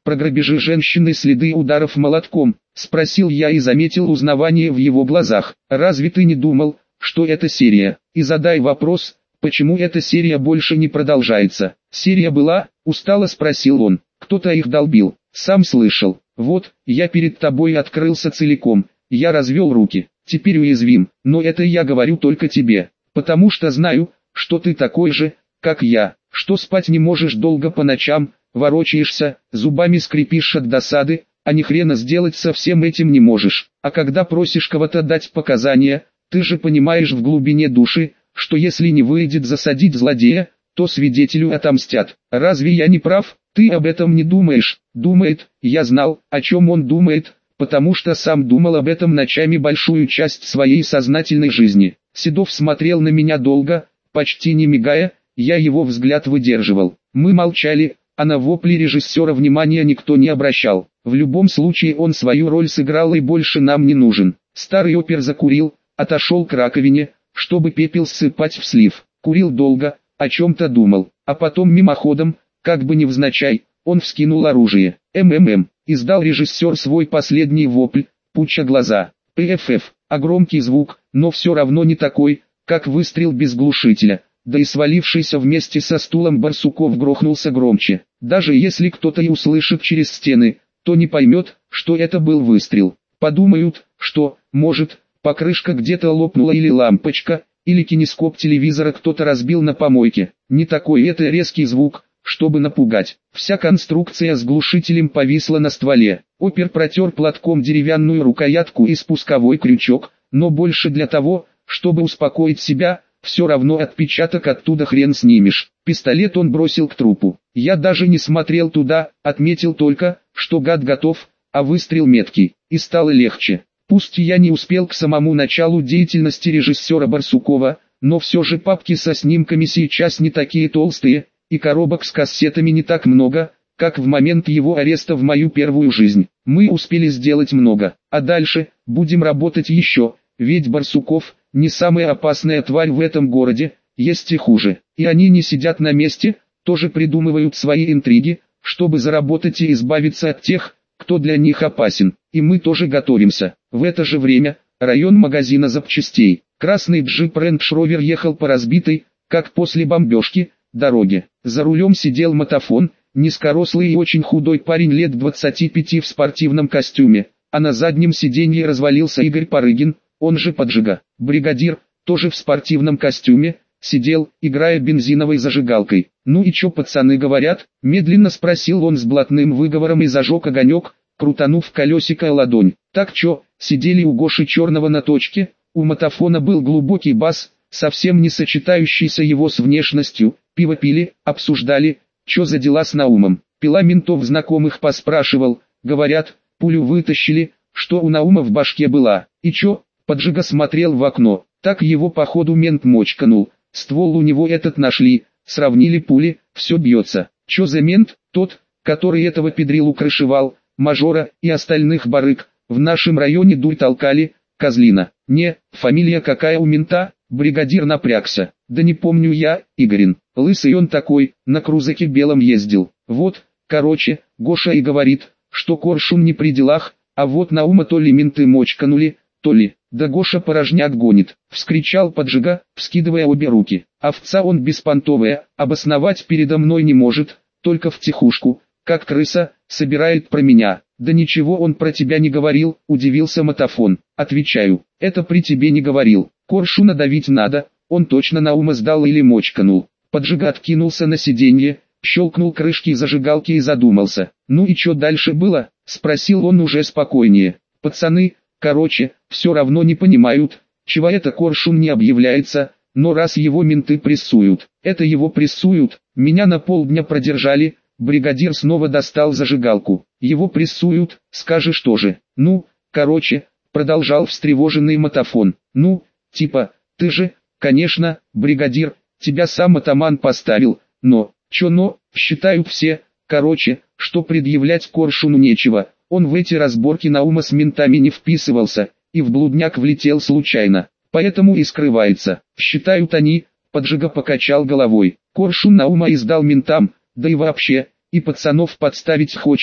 про грабежи женщины, следы ударов молотком?» — спросил я и заметил узнавание в его глазах. «Разве ты не думал, что это серия? И задай вопрос, почему эта серия больше не продолжается?» «Серия была?» — устало спросил он. «Кто-то их долбил. Сам слышал. Вот, я перед тобой открылся целиком. Я развел руки. Теперь уязвим, но это я говорю только тебе, потому что знаю, что ты такой же, как я, что спать не можешь долго по ночам, ворочаешься, зубами скрипишь от досады, а ни хрена сделать со всем этим не можешь. А когда просишь кого-то дать показания, ты же понимаешь в глубине души, что если не выйдет засадить злодея, то свидетелю отомстят. Разве я не прав? Ты об этом не думаешь?» «Думает». Я знал, о чем он думает, потому что сам думал об этом ночами большую часть своей сознательной жизни. Седов смотрел на меня долго, почти не мигая, я его взгляд выдерживал. Мы молчали, а на вопли режиссера внимания никто не обращал. В любом случае он свою роль сыграл и больше нам не нужен. Старый опер закурил, отошел к раковине, чтобы пепел ссыпать в слив. Курил долго, о чем-то думал, а потом мимоходом, как бы невзначай, он вскинул оружие. «МММ», издал режиссер свой последний вопль, пуча глаза. «ПФФ», а громкий звук, но все равно не такой, как выстрел без глушителя. Да и свалившийся вместе со стулом Барсуков грохнулся громче. Даже если кто-то и услышит через стены, то не поймет, что это был выстрел. Подумают, что, может, покрышка где-то лопнула или лампочка, или кинескоп телевизора кто-то разбил на помойке. Не такой это резкий звук, чтобы напугать. Вся конструкция с глушителем повисла на стволе. Опер протер платком деревянную рукоятку и спусковой крючок, но больше для того, чтобы успокоить себя. Все равно отпечаток оттуда хрен снимешь. Пистолет он бросил к трупу. Я даже не смотрел туда, отметил только, что гад готов, а выстрел меткий, и стало легче. Пусть я не успел к самому началу деятельности режиссера Барсукова, но все же папки со снимками сейчас не такие толстые, и коробок с кассетами не так много, как в момент его ареста в мою первую жизнь. Мы успели сделать много, а дальше будем работать еще, ведь Барсуков не самая опасная тварь в этом городе, есть и хуже. И они не сидят на месте, тоже придумывают свои интриги, чтобы заработать и избавиться от тех, кто для них опасен. И мы тоже готовимся. В это же время, район магазина запчастей. Красный джип Range Rover ехал по разбитой, как после бомбежки, дороге. За рулем сидел мотофон, низкорослый и очень худой парень лет 25 в спортивном костюме, а на заднем сиденье развалился Игорь Парыгин, он же Поджига. Бригадир, тоже в спортивном костюме, сидел, играя бензиновой зажигалкой. «Ну и чё пацаны говорят?» — медленно спросил он с блатным выговором и зажег огонек, крутанув колесико ладонь. «Так чё, сидели у Гоши Черного на точке?» У мотофона был глубокий бас, совсем не сочетающийся его с внешностью. Пиво пили, обсуждали, чё за дела с Наумом. Пила ментов знакомых поспрашивал, говорят, пулю вытащили, что у Наума в башке была. И чё? Поджига смотрел в окно, так его походу мент мочканул, ствол у него этот нашли, сравнили пули, все бьется. Чё за мент? Тот, который этого педрилу крышевал, мажора и остальных барыг, в нашем районе дурь толкали, козлина. Не, фамилия какая у мента? Бригадир напрягся. Да не помню я, Игорин, лысый он такой, на крузаке белом ездил. Вот, короче, Гоша и говорит, что Коршун не при делах, а вот Наума то ли менты мочканули, то ли. «Да Гоша порожняк гонит!» — вскричал Поджига, вскидывая обе руки. «Овца он беспонтовая, обосновать передо мной не может, только втихушку, как крыса, собирает про меня». «Да ничего он про тебя не говорил», — удивился мотофон. «Отвечаю, это при тебе не говорил. Коршуна давить надо, он точно Наума сдал или мочканул». Поджига откинулся на сиденье, щелкнул крышки зажигалки и задумался. «Ну и что дальше было?» — спросил он уже спокойнее. «Пацаны, короче, все равно не понимают, чего это Коршун не объявляется, но раз его менты прессуют, это его прессуют, меня на полдня продержали». Бригадир снова достал зажигалку. «Его прессуют, скажешь тоже». «Ну, короче», продолжал встревоженный мотофон. «Ну, типа, ты же, конечно, бригадир, тебя сам атаман поставил, но, считают все, короче, что предъявлять Коршуну нечего». Он в эти разборки Наума с ментами не вписывался, и в блудняк влетел случайно, поэтому и скрывается. Считают они, Поджига покачал головой. Коршун Наума издал ментам, да и вообще, и пацанов подставить хочет,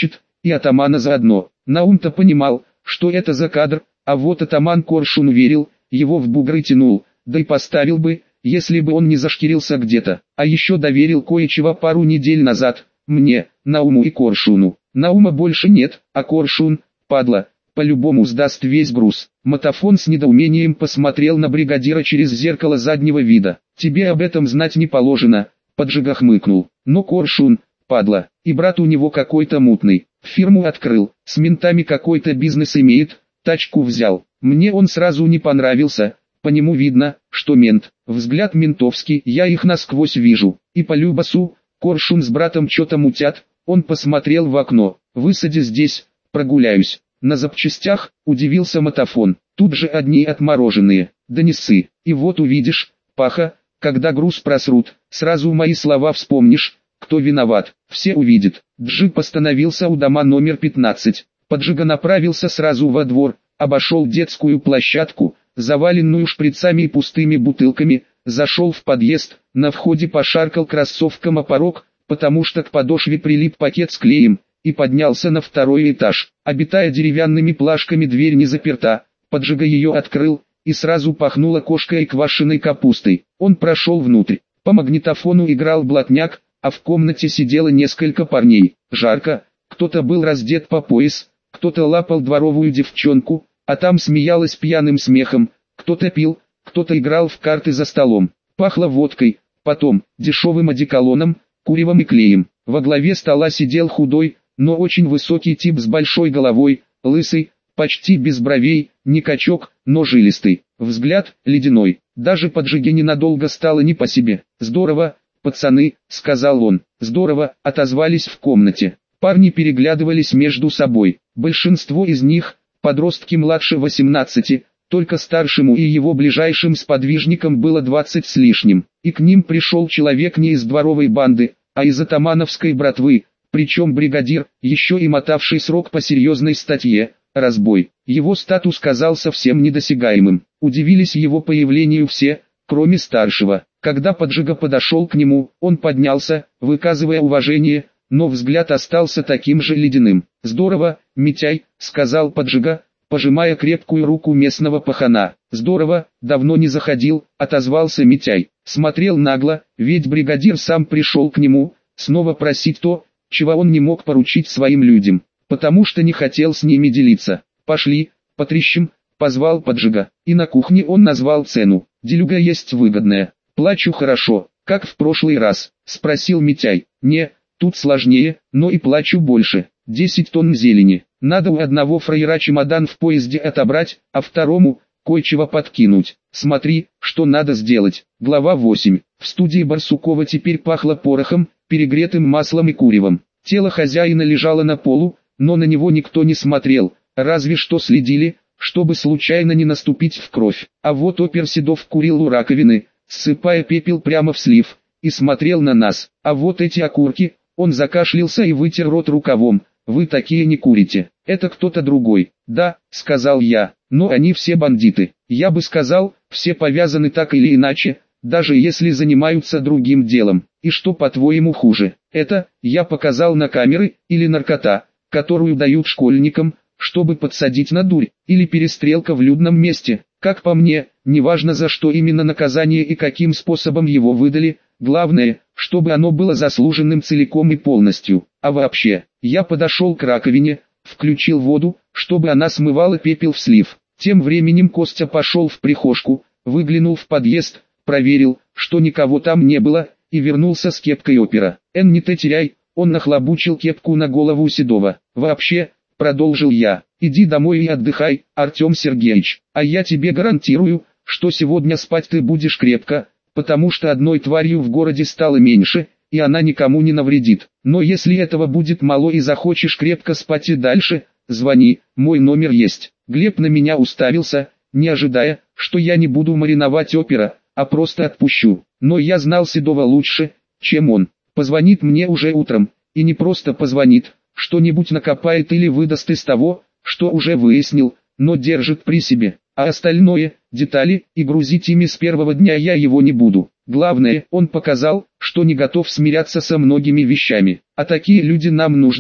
и атамана заодно. Наум-то понимал, что это за кадр, а вот атаман Коршун верил, его в бугры тянул, да и поставил бы, если бы он не зашкирился где-то. А еще доверил кое-чего пару недель назад, мне, Науму и Коршуну. Наума больше нет, а Коршун, падла, по-любому сдаст весь груз. Матафон с недоумением посмотрел на бригадира через зеркало заднего вида. «Тебе об этом знать не положено», — Поджига хмыкнул. «Но Коршун, падла, и брат у него какой-то мутный. Фирму открыл, с ментами какой-то бизнес имеет, тачку взял. Мне он сразу не понравился, по нему видно, что мент. Взгляд ментовский, я их насквозь вижу. И по любасу, Коршун с братом что-то мутят». Он посмотрел в окно. «Высади здесь, прогуляюсь». «На запчастях», — удивился Матафон. «Тут же одни отмороженные. Да не ссы. И вот увидишь, Паха, когда груз просрут, сразу мои слова вспомнишь, кто виноват. Все увидят». Джип остановился у дома номер 15. Поджига направился сразу во двор, обошел детскую площадку, заваленную шприцами и пустыми бутылками, зашел в подъезд, на входе пошаркал кроссовком о порог, потому что к подошве прилип пакет с клеем, и поднялся на второй этаж. Обитая деревянными плашками, дверь не заперта, Поджига ее открыл, и сразу пахнуло кошкой и квашеной капустой. Он прошел внутрь. По магнитофону играл блатняк, а в комнате сидело несколько парней. Жарко, кто-то был раздет по пояс, кто-то лапал дворовую девчонку, а там смеялась пьяным смехом, кто-то пил, кто-то играл в карты за столом. Пахло водкой, потом дешевым одеколоном, куревом и клеем. Во главе стола сидел худой, но очень высокий тип с большой головой, лысый, почти без бровей, не качок, но жилистый. Взгляд ледяной. Даже Поджиге ненадолго стало не по себе. «Здорово, пацаны», — сказал он. «Здорово», — отозвались в комнате. Парни переглядывались между собой. Большинство из них, подростки младше 18, только старшему и его ближайшим сподвижникам было 20 с лишним. И к ним пришел человек не из дворовой банды, а из атамановской братвы, причем бригадир, еще и мотавший срок по серьезной статье – разбой. Его статус казался совсем недосягаемым. Удивились его появлению все, кроме старшего. Когда Поджига подошел к нему, он поднялся, выказывая уважение, но взгляд остался таким же ледяным. «Здорово, Митяй», — сказал Поджига, пожимая крепкую руку местного пахана. «Здорово, давно не заходил», — отозвался Митяй. Смотрел нагло, ведь бригадир сам пришел к нему, снова просить то, чего он не мог поручить своим людям, потому что не хотел с ними делиться. «Пошли, потрещим», — позвал Поджига. И на кухне он назвал цену. «Делюга есть выгодная. Плачу хорошо, как в прошлый раз», — спросил Митяй. «Не, тут сложнее, но и плачу больше. 10 тонн зелени. Надо у одного фраера чемодан в поезде отобрать, а второму кое-чего подкинуть. Смотри, что надо сделать». Глава 8. В студии Барсукова теперь пахло порохом, перегретым маслом и куревом. Тело хозяина лежало на полу, но на него никто не смотрел, разве что следили, чтобы случайно не наступить в кровь. А вот опер Седов курил у раковины, ссыпая пепел прямо в слив, и смотрел на нас. А вот эти окурки, он закашлялся и вытер рот рукавом. «Вы такие не курите, это кто-то другой». «Да», — сказал я, — «но они все бандиты». Я бы сказал, все повязаны так или иначе, даже если занимаются другим делом. И что, по-твоему, хуже? Это, я показал на камеры, или наркота, которую дают школьникам, чтобы подсадить на дурь, или перестрелка в людном месте? Как по мне, неважно за что именно наказание и каким способом его выдали, главное, чтобы оно было заслуженным целиком и полностью. А вообще, я подошел к раковине, включил воду, чтобы она смывала пепел в слив. Тем временем Костя пошел в прихожку, выглянул в подъезд, проверил, что никого там не было, и вернулся с кепкой опера. «Не ты теряй», он нахлобучил кепку на голову Седова. «Вообще», продолжил я, — «иди домой и отдыхай, Артем Сергеевич, а я тебе гарантирую, что сегодня спать ты будешь крепко, потому что одной тварью в городе стало меньше, и она никому не навредит. Но если этого будет мало и захочешь крепко спать и дальше, звони, мой номер есть». Глеб на меня уставился, не ожидая, что я не буду мариновать опера, а просто отпущу. Но я знал Седова лучше, чем он. Позвонит мне уже утром, и не просто позвонит, что-нибудь накопает или выдаст из того, что уже выяснил, но держит при себе. А остальное, детали, и грузить ими с первого дня я его не буду. Главное, он показал, что не готов смиряться со многими вещами. А такие люди нам нужны,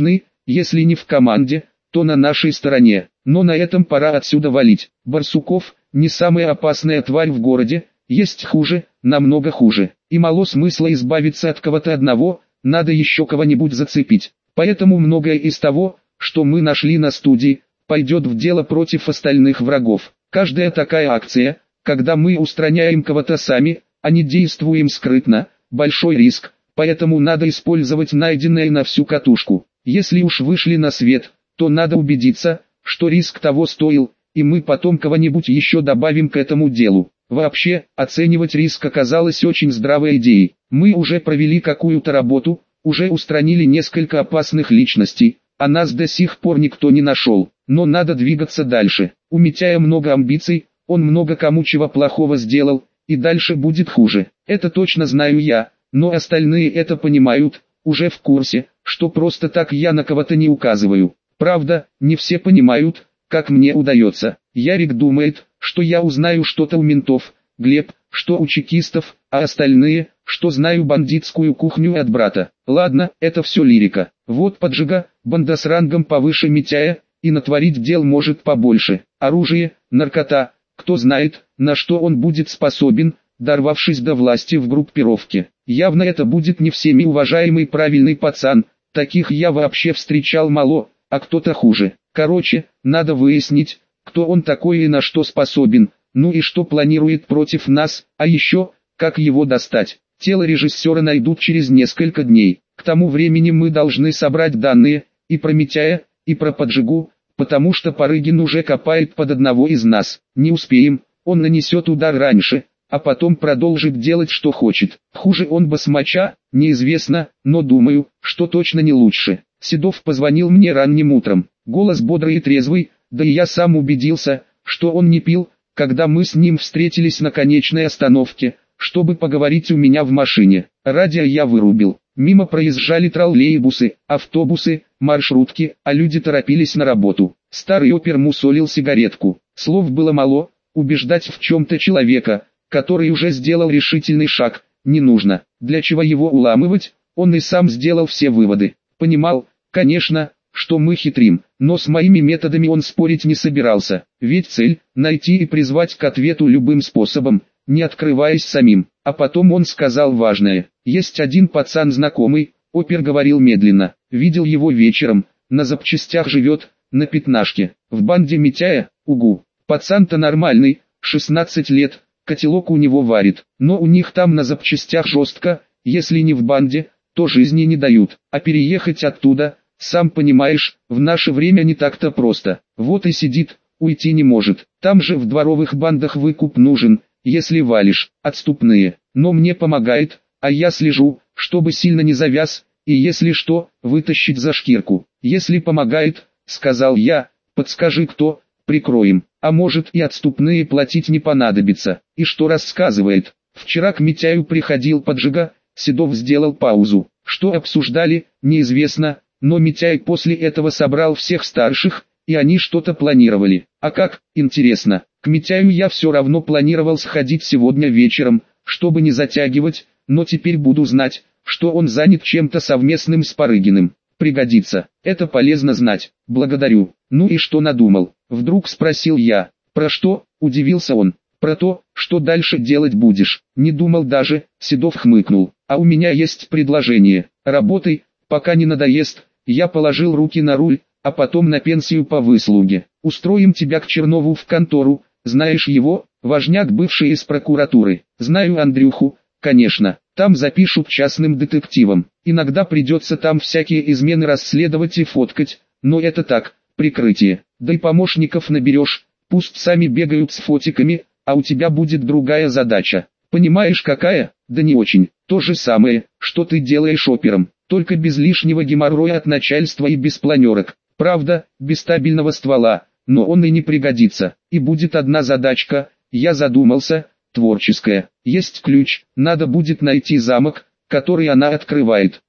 если не в команде, то на нашей стороне. Но на этом пора отсюда валить. Барсуков не самая опасная тварь в городе, есть хуже, намного хуже. И мало смысла избавиться от кого-то одного, надо еще кого-нибудь зацепить. Поэтому многое из того, что мы нашли на студии, пойдет в дело против остальных врагов. Каждая такая акция, когда мы устраняем кого-то сами, а не действуем скрытно, большой риск, поэтому надо использовать найденное на всю катушку. Если уж вышли на свет, то надо убедиться, что риск того стоил, и мы потом кого-нибудь еще добавим к этому делу. Вообще, оценивать риск оказалось очень здравой идеей. Мы уже провели какую-то работу, уже устранили несколько опасных личностей, а нас до сих пор никто не нашел. Но надо двигаться дальше. У Митяя много амбиций, он много кому чего плохого сделал, и дальше будет хуже. Это точно знаю я, но остальные это понимают, уже в курсе, что просто так я на кого-то не указываю. Правда, не все понимают, как мне удается. Ярик думает, что я узнаю что-то у ментов, Глеб, что у чекистов, а остальные, что знаю бандитскую кухню от брата. Ладно, это все лирика. Вот поджига, банда с рангом повыше Митяя, и натворить дел может побольше. Оружие, наркота, кто знает, на что он будет способен, дорвавшись до власти в группировке. Явно это будет не всеми уважаемый правильный пацан, таких я вообще встречал мало, а кто-то хуже. Короче, надо выяснить, кто он такой и на что способен, ну и что планирует против нас, а еще, как его достать. Тело режиссера найдут через несколько дней. К тому времени мы должны собрать данные, и про Митяя, и про поджигу, потому что Парыгин уже копает под одного из нас. Не успеем, он нанесет удар раньше, а потом продолжит делать что хочет. Хуже он басмача, неизвестно, но думаю, что точно не лучше. Седов позвонил мне ранним утром. Голос бодрый и трезвый, да и я сам убедился, что он не пил, когда мы с ним встретились на конечной остановке, чтобы поговорить у меня в машине. Радио я вырубил. Мимо проезжали троллейбусы, автобусы, маршрутки, а люди торопились на работу. Старый опер мусолил сигаретку. Слов было мало, убеждать в чем-то человека, который уже сделал решительный шаг, не нужно. Для чего его уламывать, он и сам сделал все выводы. Понимал, конечно, что мы хитрим, но с моими методами он спорить не собирался. Ведь цель – найти и призвать к ответу любым способом, не открываясь самим. А потом он сказал важное. Есть один пацан знакомый, опер говорил медленно. Видел его вечером, на запчастях живет, на пятнашке. В банде Митяя, угу. Пацан-то нормальный, 16 лет, котелок у него варит. Но у них там на запчастях жестко, если не в банде, то жизни не дают. А переехать оттуда, сам понимаешь, в наше время не так-то просто. Вот и сидит, уйти не может. Там же в дворовых бандах выкуп нужен, если валишь, отступные. Но мне помогает, а я слежу, чтобы сильно не завяз, и если что, вытащить за шкирку. Если помогает, сказал я, подскажи кто, прикроем. А может и отступные платить не понадобится. И что рассказывает? Вчера к Митяю приходил поджига, Седов сделал паузу. Что обсуждали, неизвестно, но Митяй после этого собрал всех старших, и они что-то планировали. А как, интересно, к Митяю я все равно планировал сходить сегодня вечером, чтобы не затягивать, но теперь буду знать, что он занят чем-то совместным с Парыгиным. Пригодится, это полезно знать, благодарю. Ну и что надумал? Вдруг спросил я. Про что? Удивился он. Про то, что дальше делать будешь. Не думал даже, Седов хмыкнул. А у меня есть предложение. Работай, пока не надоест. Я положил руки на руль, а потом на пенсию по выслуге. Устроим тебя к Чернову в контору. Знаешь его, важняк бывший из прокуратуры. Знаю Андрюху, конечно. Там запишут частным детективом. Иногда придется там всякие измены расследовать и фоткать, но это так, прикрытие. Да и помощников наберешь, пусть сами бегают с фотиками, а у тебя будет другая задача. Понимаешь какая? Да не очень. То же самое, что ты делаешь опером, только без лишнего геморроя от начальства и без планерок. Правда, без стабильного ствола, но он и не пригодится. И будет одна задачка, я задумался, творческая. Есть ключ, надо будет найти замок, который она открывает.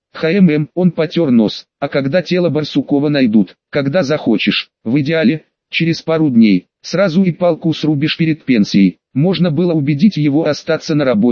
Он потер нос. А когда тело Барсукова найдут? Когда захочешь. В идеале, через пару дней. Сразу и палку срубишь перед пенсией. Можно было убедить его остаться на работе,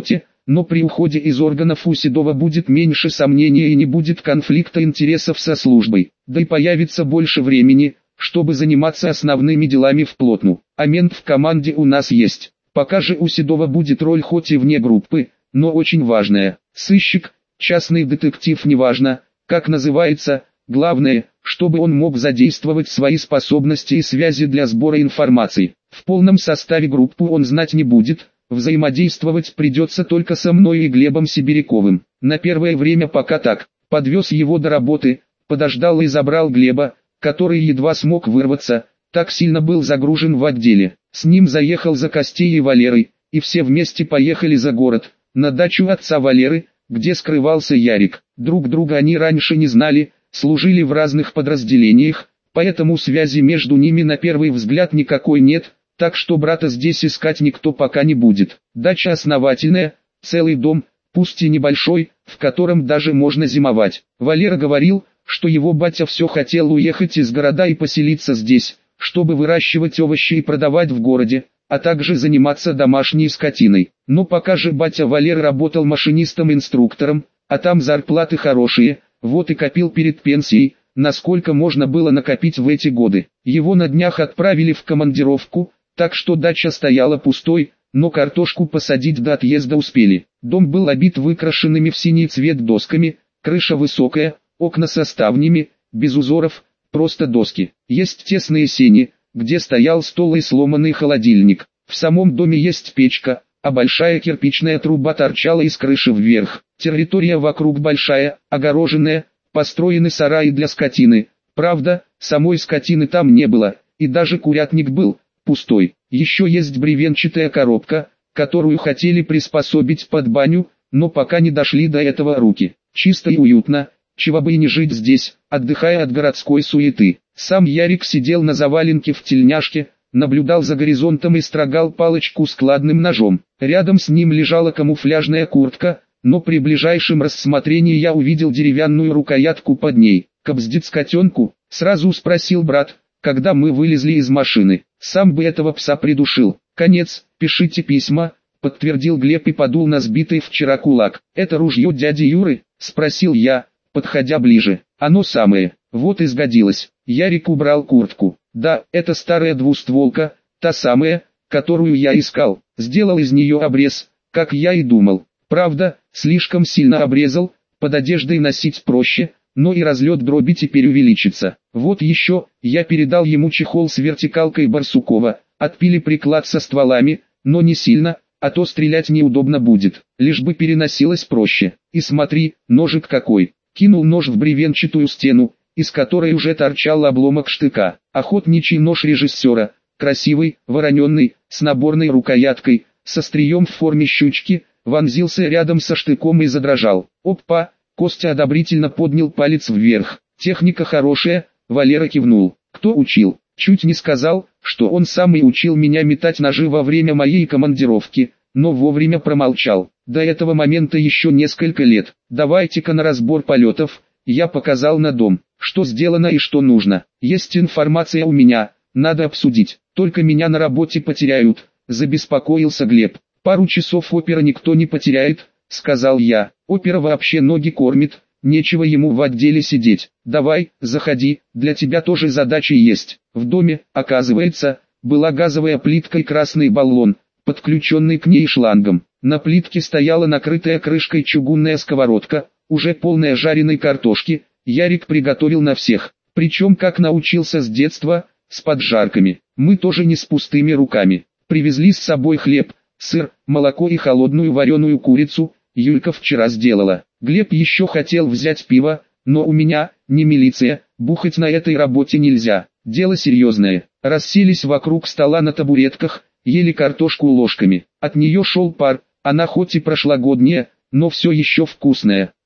но при уходе из органов у Седова будет меньше сомнений и не будет конфликта интересов со службой, да и появится больше времени, чтобы заниматься основными делами вплотную. А мент в команде у нас есть. Пока же у Седова будет роль хоть и вне группы, но очень важная. Сыщик, частный детектив, неважно, как называется, главное, чтобы он мог задействовать свои способности и связи для сбора информации. В полном составе группу он знать не будет, взаимодействовать придется только со мной и Глебом Сибиряковым. На первое время пока так. Подвез его до работы, подождал и забрал Глеба, который едва смог вырваться, так сильно был загружен в отделе. С ним заехал за Костей и Валерой, и все вместе поехали за город, на дачу отца Валеры, где скрывался Ярик. Друг друга они раньше не знали, служили в разных подразделениях, поэтому связи между ними на первый взгляд никакой нет, так что брата здесь искать никто пока не будет. Дача основательная, целый дом, пусть и небольшой, в котором даже можно зимовать. Валера говорил, что его батя все хотел уехать из города и поселиться здесь, чтобы выращивать овощи и продавать в городе, а также заниматься домашней скотиной. Но пока же батя Валеры работал машинистом-инструктором, а там зарплаты хорошие, вот и копил перед пенсией, насколько можно было накопить в эти годы. Его на днях отправили в командировку, так что дача стояла пустой, но картошку посадить до отъезда успели. Дом был обит выкрашенными в синий цвет досками, крыша высокая, окна со ставнями, без узоров, просто доски. Есть тесные сени, где стоял стол и сломанный холодильник. В самом доме есть печка, а большая кирпичная труба торчала из крыши вверх. Территория вокруг большая, огороженная, построены сараи для скотины. Правда, самой скотины там не было, и даже курятник был пустой. Еще есть бревенчатая коробка, которую хотели приспособить под баню, но пока не дошли до этого руки. Чисто и уютно, чего бы и не жить здесь, отдыхая от городской суеты. Сам Ярик сидел на заваленке в тельняшке, наблюдал за горизонтом и строгал палочку складным ножом. Рядом с ним лежала камуфляжная куртка, но при ближайшем рассмотрении я увидел деревянную рукоятку под ней. «Кобздец котенку?» — сразу спросил брат, когда мы вылезли из машины. «Сам бы этого пса придушил». «Конец, пишите письма», — подтвердил Глеб и подул на сбитый вчера кулак. «Это ружье дяди Юры?» — спросил я, подходя ближе. «Оно самое, вот и сгодилось». Ярик убрал куртку. «Да, это старая двустволка, та самая, которую я искал. Сделал из нее обрез, как я и думал. Правда, слишком сильно обрезал, под одеждой носить проще, но и разлет дроби теперь увеличится. Вот еще, я передал ему чехол с вертикалкой Барсукова, отпили приклад со стволами, но не сильно, а то стрелять неудобно будет, лишь бы переносилось проще. И смотри, ножик какой». Кинул нож в бревенчатую стену, из которой уже торчал обломок штыка. Охотничий нож режиссера, красивый, вороненный, с наборной рукояткой, со стрием в форме щучки, вонзился рядом со штыком и задрожал. «Опа!» Костя одобрительно поднял палец вверх. «Техника хорошая», Валера кивнул. «Кто учил?» Чуть не сказал, что он сам и учил меня метать ножи во время моей командировки, но вовремя промолчал. До этого момента еще несколько лет. «Давайте-ка на разбор полетов», я показал на дом. «Что сделано и что нужно. Есть информация у меня, надо обсудить. Только меня на работе потеряют», забеспокоился Глеб. «Пару часов опера никто не потеряет», сказал я. «Опера вообще ноги кормит, нечего ему в отделе сидеть. Давай, заходи, для тебя тоже задачи есть». В доме, оказывается, была газовая плитка и красный баллон, подключенный к ней шлангом. На плитке стояла накрытая крышкой чугунная сковородка, уже полная жареной картошки. Ярик приготовил на всех, причем как научился с детства, с поджарками. Мы тоже не с пустыми руками. Привезли с собой хлеб, сыр, молоко и холодную вареную курицу, Юлька вчера сделала. Глеб еще хотел взять пиво, но у меня, не милиция, бухать на этой работе нельзя, дело серьезное. Расселись вокруг стола на табуретках, ели картошку ложками. От нее шел пар, она хоть и прошлогодняя, но все еще вкусная.